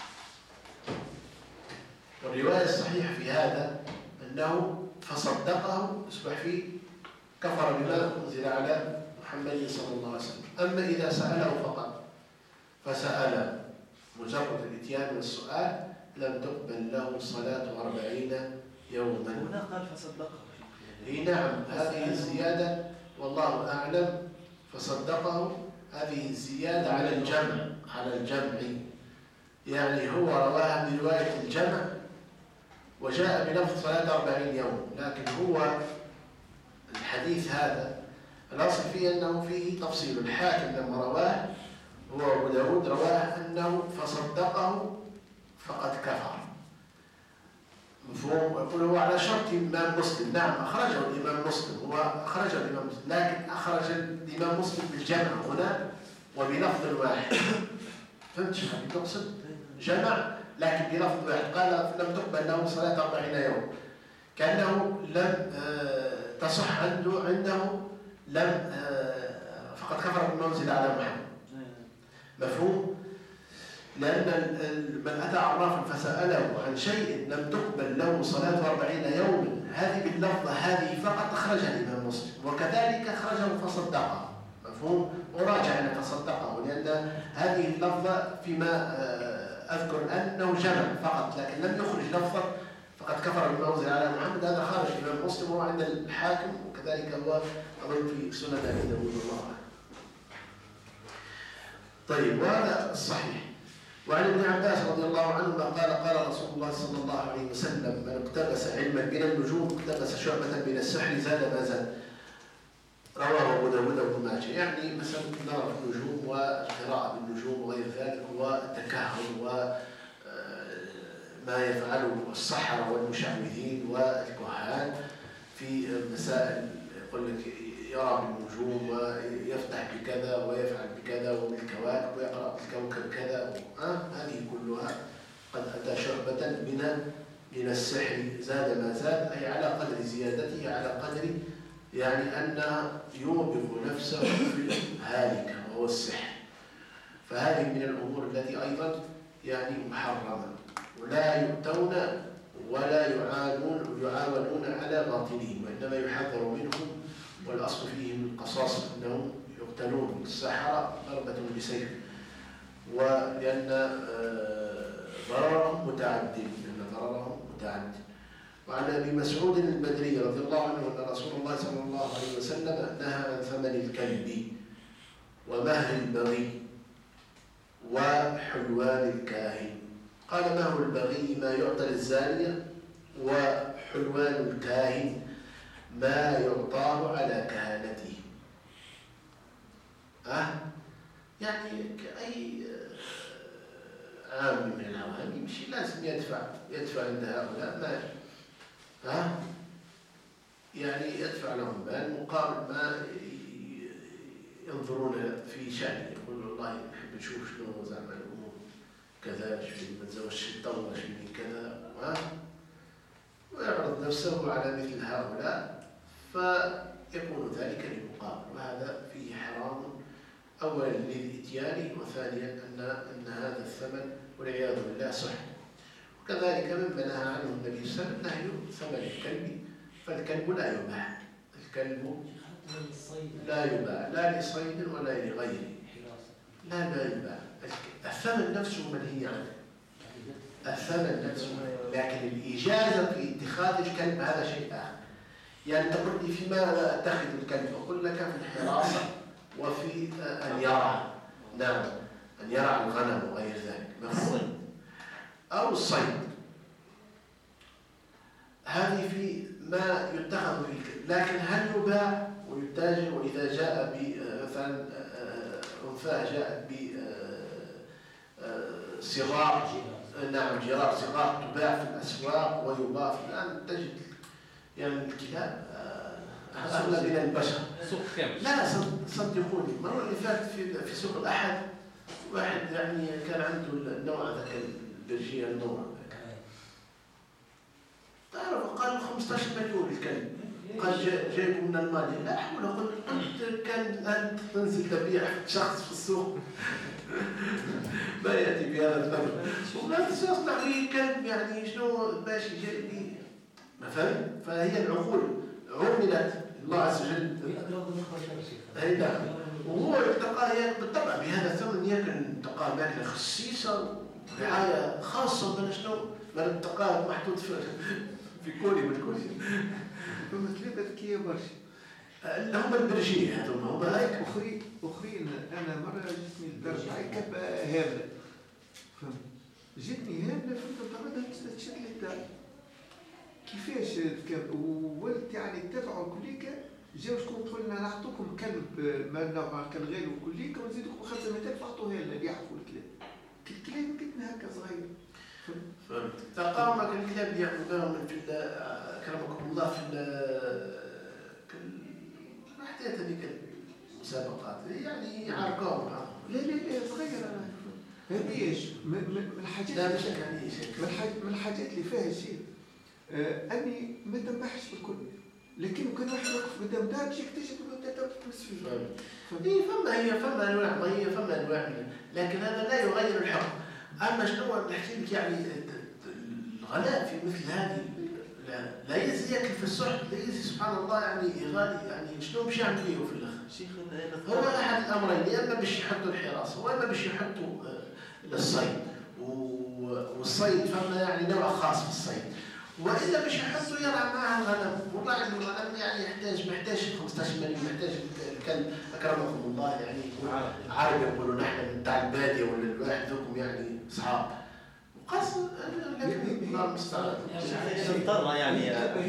والرواية الصحيحة في هذا أنه فصدقه يصبح فيه كفر بما أنزل على محمد صلى الله عليه وسلم. أما إذا سأله فقط فسأل مجرد الإتيان والسؤال لم تقبل له صلاة 40 يوما. هنا قال فصدقه. نعم هذه الزيادة والله أعلم. فصدقه هذه الزيادة على الجمع يعني هو رواها برواية الجمع وجاء بلفظ صلاة 40 يوم، لكن هو الحديث هذا الأصل فيه أنه فيه تفصيل. الحاكم لما رواه هو أبو داود رواه أنه فصدقه فقد كفر. مفهوم؟ يقول هو على شرط الإمام مسلم. نعم أخرجه الإمام مسلم، هو أخرجه الإمام مسلم، لكن أخرج الإمام مسلم بالجمع هنا وبلفظ واحد. فهمت شو تقصد؟ جمع لكن بلفظ واحد. قال لم تقبل له صلاة 40 يوم، كأنه لم تصح عنده لم فقد كفر بما أنزل على محمد. مفهوم؟ لأن من أتى عرافا فسأله عن شيء لم تقبل له صلاة 40 يوما، هذه باللفظة هذه فقط أخرجها الإمام مسلم، وكذلك أخرجه فصدقه. مفهوم؟ وراجع أن فصدقه، لأن هذه اللفظة فيما أذكر أنه جمع فقط، لكن لم يخرج لفظة فقد كفر بما أنزل على محمد. هذا خارج الإمام مسلم وهو عند الحاكم، وكذلك هو أظن في سنن أبي داود. الله طيب، وهذا الصحيح. وعن ابن عباس رضي الله عنهما قال رسول الله صلى الله عليه وسلم: من اقتبس علما من النجوم اقتبس شعبة من السحر زاد ما زاد. رواه أبو داود وابن ماجه. يعني مثلا نظر النجوم والقراءة بالنجوم وغير ذلك والتكهن وما يفعله السحرة والمشعوذين والكهان في مسائل، يقول لك يرى بالنجوم ويفتح بكذا ويفعل بكذا وبالكواكب ويقرأ بالكوكب كذا، هذه كلها قد أتى شعبة من السحر زاد ما زاد، أي على قدر زيادته، على قدر يعني أنه يوبق نفسه في الهالك وهو السحر. فهذه من الأمور التي أيضا يعني محرمة، ولا يؤتون ولا يعاونون على باطلهم، وإنما يحذر منهم. والأصل فيهم القصاص، أنهم يقتلون السحرة ضربة بسيف، ولأن ضررهم متعدد. وعن أبي مسعود البدري رضي الله عنه أن رسول الله صلى الله عليه وسلم نهى عن ثمن الكلب ومهر البغي وحلوان الكاهن. قال: مهر البغي ما يعطى للزانية، وحلوان الكاهن ما يعطاه على كهانته. يعني كأي عام من العوام يمشي لازم يدفع عند هؤلاء مال، يعني يدفع لهم مال مقابل ما ينظرون في شأنه. يقول: والله نحب نشوف شنو زعما الأمور كذا، شنو ما تزوجش الطلبة، شنو كذا، ويعرض نفسه على مثل هؤلاء، فيكون ذلك للمقابل. وهذا فيه حرام، أولا للإتيان، وثانيا أن هذا الثمن والعياذ بالله سحر. وكذلك مما نهى عنه النبي صلى الله عليه وسلم نهي ثمن الكلب، فالكلب لا يباع. الكلب لا يباع لا لصيد ولا لغيره، لا يباع. الثمن نفسه منهي عنه، الثمن نفسه، لكن الإجازة في اتخاذ الكلب هذا شيء آخر. يعني تقول لي: في ماذا أتخذ الكلب؟ أقول لك: في الحراسة وفي أن يرعى، نعم، أن يرعى الغنم وغير ذلك، مفهوم، أو الصيد. هذه في ما يتخذ في الكلب. لكن هل يباع ويتاجر؟ وإذا جاء مثلا أنثى جاءت بصغار، نعم، جرار صغار تباع في الأسواق ويضاف. الآن تجد يعني الكلاب أغلى من البشر. سوق كامل. لا صدقوني، المرة اللي فاتت في سوق الأحد واحد يعني كان عنده النوع ذاك البرجية النوع، تعرف، قال 15 مليون الكلب، قال جايبه من المال. لا حول ولا قوة. قلت: كان الآن تنزل تبيع شخص في السوق ما يأتي بهذا الثمن، وما تصنع لي كلب، يعني شنو ماشي جاي لي، ما فهم. فهي العقول عملت الله عز وجل. اي نعم. وهو التقاه بالطبع بهذا الثمن، يمكن تقاه ماكله خصيصه ورعايه خاصه، من شنو؟ من التقاه محطوط في كولي من كولي. فما ثلاثة ذكية برشا. هم البرجية هذوما، هم هيك. أخرين أنا مرة جتني الدرجة كب هاملة، فهمت؟ جتني هاملة، فهمت؟ بعدها تشد لي الدار. كيفاش وولت يعني تبعوا كليكا، جاو شكون تقول لنا نعطوكم كلب ما كان غير كليكا ونزيدكم 500,000 عطوها لنا اللي يعرفوا الكلاب. الكلاب قلنا هكا صغير. فهمت. تلقاهم الكلاب اللي يعبدوهم في كرمكم الله في الحاجات هذيك المسابقات، يعني يعرقوهم. لا صغير. هذه ايش؟ من الحاجات، لا مش يعني شيء، من الحاجات اللي فيها شيء اني ما تنبحش بالكل، لكن كان واحد يوقف قدام دار تجي تكتشف انه تلبس فيه. فما انواع ضيقه، فما انواع، لكن هذا لا يغير الحكم. اما شنو نحكي لك، يعني الغلاء في مثل هذه لا يزيك في السحت، لا يزي سبحان الله، يعني غالي، يعني شنو باش يعمل فيه في الاخر؟ هو احد الامرين، يا اما باش يحطوا الحراسه، واما باش يحطوا الصيد. والصيد فما يعني نوع خاص في الصيد، واذا مش يحطوا يرعى معها الغنم، والله الغنم يعني محتاج 15 مليون، محتاج الكلب اكرمكم الله يعني يكون عربي، يقولوا نحن بتاع الباديه ولا الواحد ذوكم يعني اصحاب وقصد لكن الله المستعان. اضطر يعني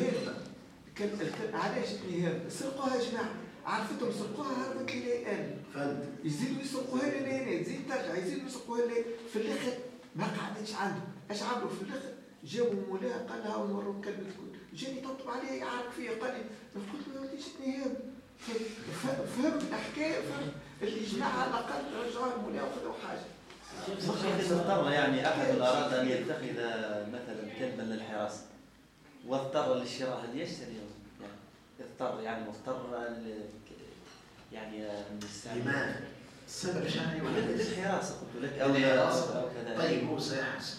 علاش هذا سرقوها يا جماعه، عرفتهم سرقوها هربت لي انا فهمت. يزيدوا يسرقوها لي هنا، تزيد ترجع يزيدوا يسرقوها لي في الاخر ما قعدتش عنده. اش عملوا في الاخر؟ جابوا مولاه قال لها وروا كلمه تقول جاني طبطب عليه يعارك فيا، قال لي قلت له ولدي جتني هذا. فهم الحكايه، فهم اللي جماعه على الاقل رجعوا المولاه وخذوا حاجه. إذا اضطر يعني أحد أراد أن يتخذ مثلا كلبا للحراسة واضطر للشراء، هل يشتري؟ يعني اضطر يعني مضطر يعني لماذا؟ السبب شرعي ولا للحراسة قلت لك أو كذا. طيب هو سيحصل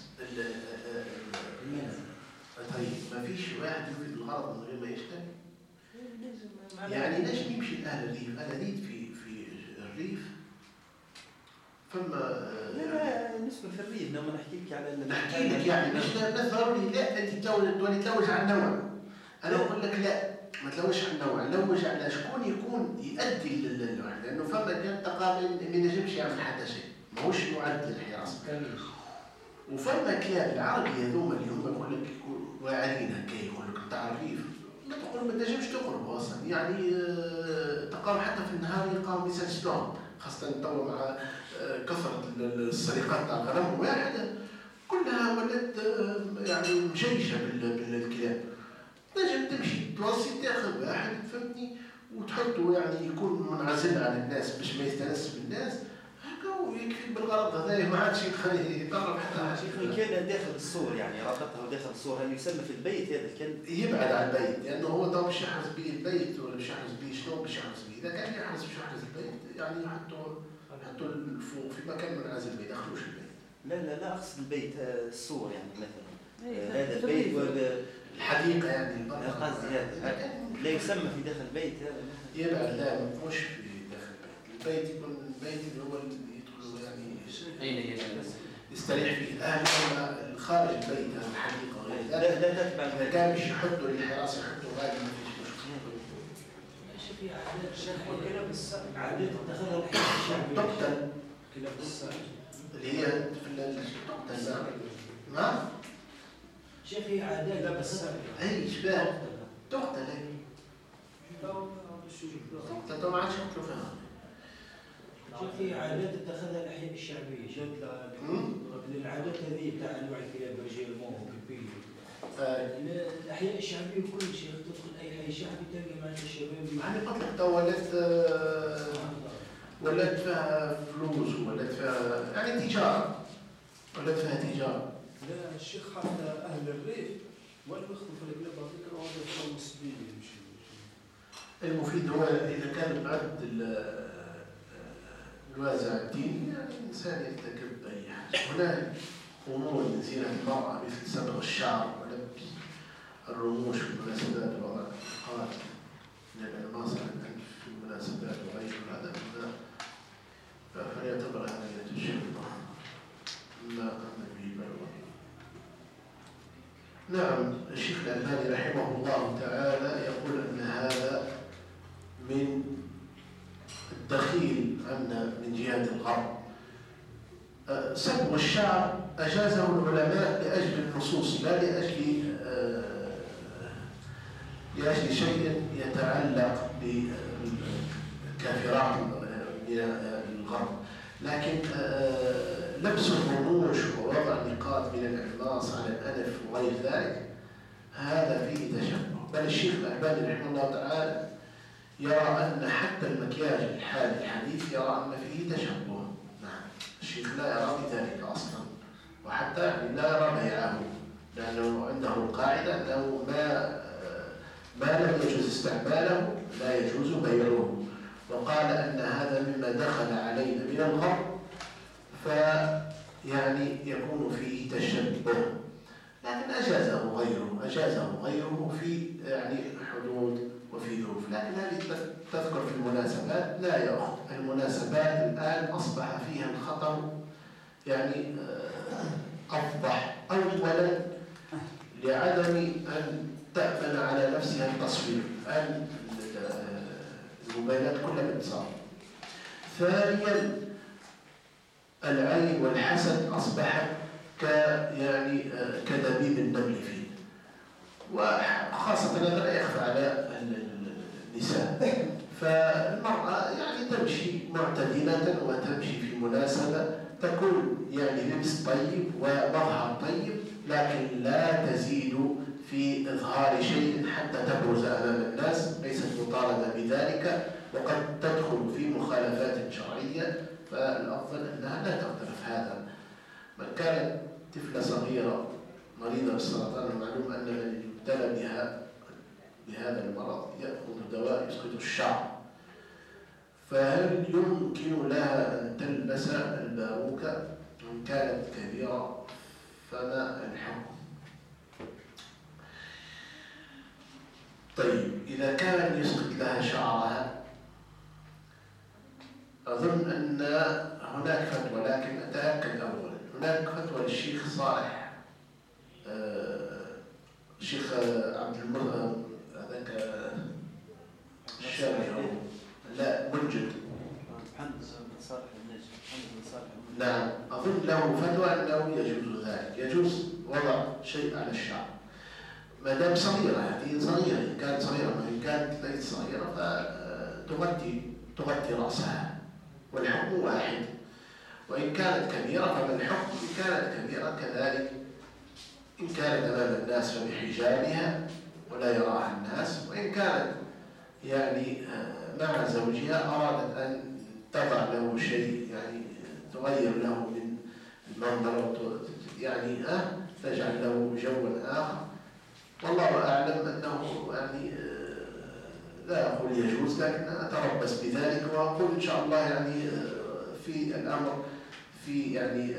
طيب ما فيش واحد يفيد الغرض من غير ما يشتري؟ يعني نجم يمشي لأهل الريف، أنا ريت في الريف فما لا نسكن في الريف، لما نحكي لك على نحكي لك يعني مش ضروري لا انت تلوج على النوع. انا اقول لك لا ما تلوجش على النوع، لوج على شكون يكون يؤدي للنوع، لانه فما منطقه ما ينجمش يعمل حتى شيء، ماهوش معد للحراسه. وفما كلاب العربي هذوما اللي هما يقول لك واعرين هكا، يقول لك نتاع الريف ما تقول ما تنجمش تقرب اصلا، يعني تلقاهم حتى في النهار يلقاهم يسلسلوهم، خاصه توا مع كثرة السرقات تاع الغنم واحدة كلها ولات يعني مجيشة بالكلاب. تنجم تمشي توصي تاخذ واحد فهمتني وتحطه يعني يكون منعزل عن الناس باش ما يستانسش بالناس هكا ويكفي بالغرض هذايا، ما عادش يطرب حتى شيخ. كان داخل السور يعني رابطه داخل السور، هل يسمى في البيت هذا الكلب؟ يبعد عن البيت، لأنه هو تو باش يحرز به البيت ولا باش يحرز به شنو باش يحرز به، إذا كان يحرز باش يحرز البيت يعني يحطوا الفوق في مكان منعزل ما يدخلوش البيت. لا اقصد البيت السور يعني مثلا هذا البيت الحديقه يعني قصدي هذا لا يسمى في داخل البيت هذا يبعد، لا مش في داخل البيت، البيت يكون البيت اللي هو اللي يدخل يعني اين يستريح فيه الاهل، اما خارج البيت هذا الحديقه غير لا تتبع اذا كان مش يحطوا للحراسه يحطوا غادي ما فيش مشكله. في عادات اتخذها الحياة الشعبية تقتل كلاب السائل اللي هي في تقتل نعم شيخي عادات اتخذها اي شباب تقتل اي تقتل ما عادش يقتلوا فيها. شيخي عادات اتخذها الأحياء الشعبية، العادات هذه تاع أنواع الكلاب رجال موهو كبير الأحياء الشعبية كل شيء تدخل أي حي شعبي تلقى مع الشباب. يعني قلت لك تو ولات فيها فلوس ولات فيها يعني تجارة، ولات فيها تجارة. لا الشيخ حتى أهل الريف ولا يخطوا في الكلاب على فكرة وهذا يخلص بيه يمشي. المفيد هو إذا كان بعد الوازع الديني يعني الإنسان يرتكب أي حاجة. هناك أمور من زينة المرأة مثل صبغ الشعر ولبس الرموش في المناسبات ووضع الحلقات من الألماس على الأنف في المناسبات وغير هذا فيعتبر هذا من الشيطان ما قام به بلوى. نعم الشيخ الألباني رحمه الله تعالى يقول أن هذا من الدخيل عندنا من جهة الغرب. سبغ الشعر أجازه العلماء لأجل النصوص لا لأجل شيء يتعلق بالكافرات من الغرب، لكن لبس الرموش ووضع نقاط من الإخلاص على الأنف وغير ذلك هذا فيه تشبه. بل الشيخ الألباني رحمه الله تعالى يرى أن حتى المكياج الحديث يرى أن فيه تشبه. نعم الشيخ لا يرى بذلك أصلا، وحتى يعني لا يرى بيعه، لأنه عنده القاعدة أنه ما لم يجوز استعماله لا يجوز بيعه، وقال أن هذا مما دخل علينا من الغرب فيعني يكون فيه تشبه، لكن أجازه غيره في يعني حدود وفي ظروف. لكن هذه تذكر في المناسبات لا يأخذ. المناسبات الآن أصبح فيها الخطر يعني أفضح. أولا لعدم أن تأمن على نفسها التصوير، الموبايلات كلها باتصال. ثانيا العين والحسد أصبحت يعني كدبيب النمل فيه، وخاصة هذا لا يخفى على النساء. فالمرأة يعني تمشي معتدلة وتمشي في مناسبة، تكون يعني لبس طيب ومظهر طيب، لكن لا تزيد في إظهار شيء حتى تبرز أمام الناس، ليست مطالبة بذلك، وقد تدخل في مخالفات شرعية. فالأفضل أنها لا تقترف هذا. من كانت طفلة صغيرة مريضة بالسرطان، ومعلوم أن من يبتلى بهذا المرض يأخذ دواء يسقط الشعر، فهل يمكن لها أن تلبس الباروكة؟ إن كانت كبيرة فما الحكم؟ طيب، إذا كان يسقط لها شعرها، أظن أن هناك فتوى، لكن أتأكد أولا. هناك فتوى للشيخ صالح، الشيخ عبد المرضى هذاك الشامي، لا منجد، محمد بن صالح النجم، محمد بن صالح. نعم، أظن له فتوى أنه يجوز ذلك، يجوز وضع شيء على الشعر ما دام صغيرة. هذه صغيرة، إن كانت صغيرة، وإن كانت ليست صغيرة فتغطي رأسها، والحكم واحد. وإن كانت كبيرة فما الحكم؟ إن كانت كبيرة كذلك، إن كانت أمام الناس فبحجابها ولا يراها الناس، وإن كانت يعني مع زوجها أرادت أن تضع له شيء يعني تغير له من المنظر، يعني تجعل له جوا آخر، والله أعلم أنه يعني لا أقول يجوز، لكن أتربص بذلك وأقول إن شاء الله يعني في الأمر في يعني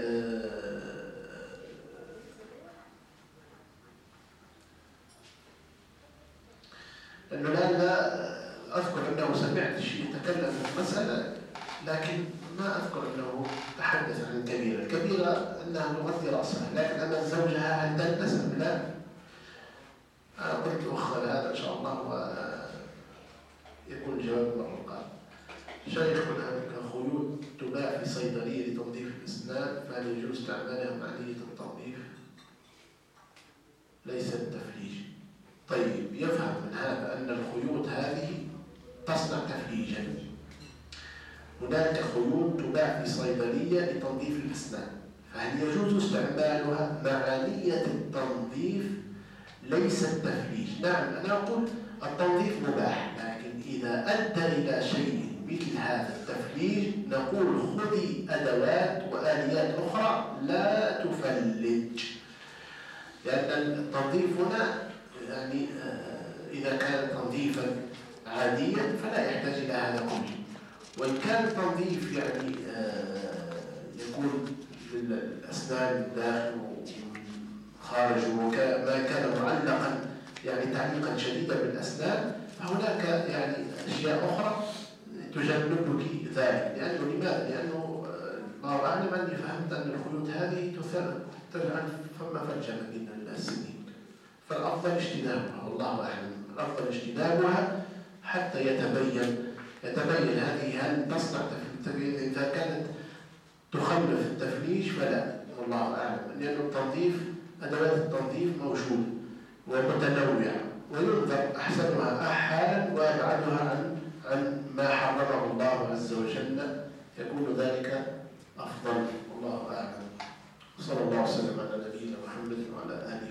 أنه لا أذكر أنه سمعت شيء يتكلم في المسألة، لكن ما أذكر أنه تحدث عن الكبيرة. الكبيرة أنها تغطي رأسها، لكن أن زوجها هل تلبس أم لا؟ أنا قلت أخر هذا إن شاء الله ويكون الجواب مرة قادمة. شيخ، هناك خيوط تباع في صيدلية لتنظيف الأسنان، فهل يجوز استعمالها مع نية التنظيف ليس التفليج؟ طيب، يفهم من هذا أن الخيوط هذه تصنع تفليجا. هناك خيوط تباع في صيدلية لتنظيف الأسنان، فهل يجوز استعمالها مع نية التنظيف ليس التفليج؟ نعم، أنا أقول التنظيف مباح، لكن إذا أدى إلى شيء مثل هذا التفليج نقول خذي أدوات وآليات أخرى لا تفلج، لأن التنظيف هنا يعني إذا كان تنظيفا عاديا فلا يحتاج إلى هذا كله. وإن كان التنظيف يعني يكون للأسنان داخل وخارج وما كان معلقا يعني تعليقا شديدا بالأسنان، فهناك يعني أشياء أخرى تجنبك ذلك. لأنه لماذا؟ لأنه الله أعلم أني فهمت أن الخيوط هذه تجعل فما فلجة بين السنين، فالأفضل اجتنابها، والله أعلم. الأفضل اجتنابها حتى يتبين هذه هل تصنع تفليج. إذا كانت تخلف التفليج فلا، والله أعلم، لأن التنظيف أدوات التنظيف موجودة ومتنوعة، وينظر أحسنها حالا وأبعدها عن ما حرمه الله عز وجل، يكون ذلك أفضل، والله أعلم. صلى الله وسلم على نبينا محمد وعلى آله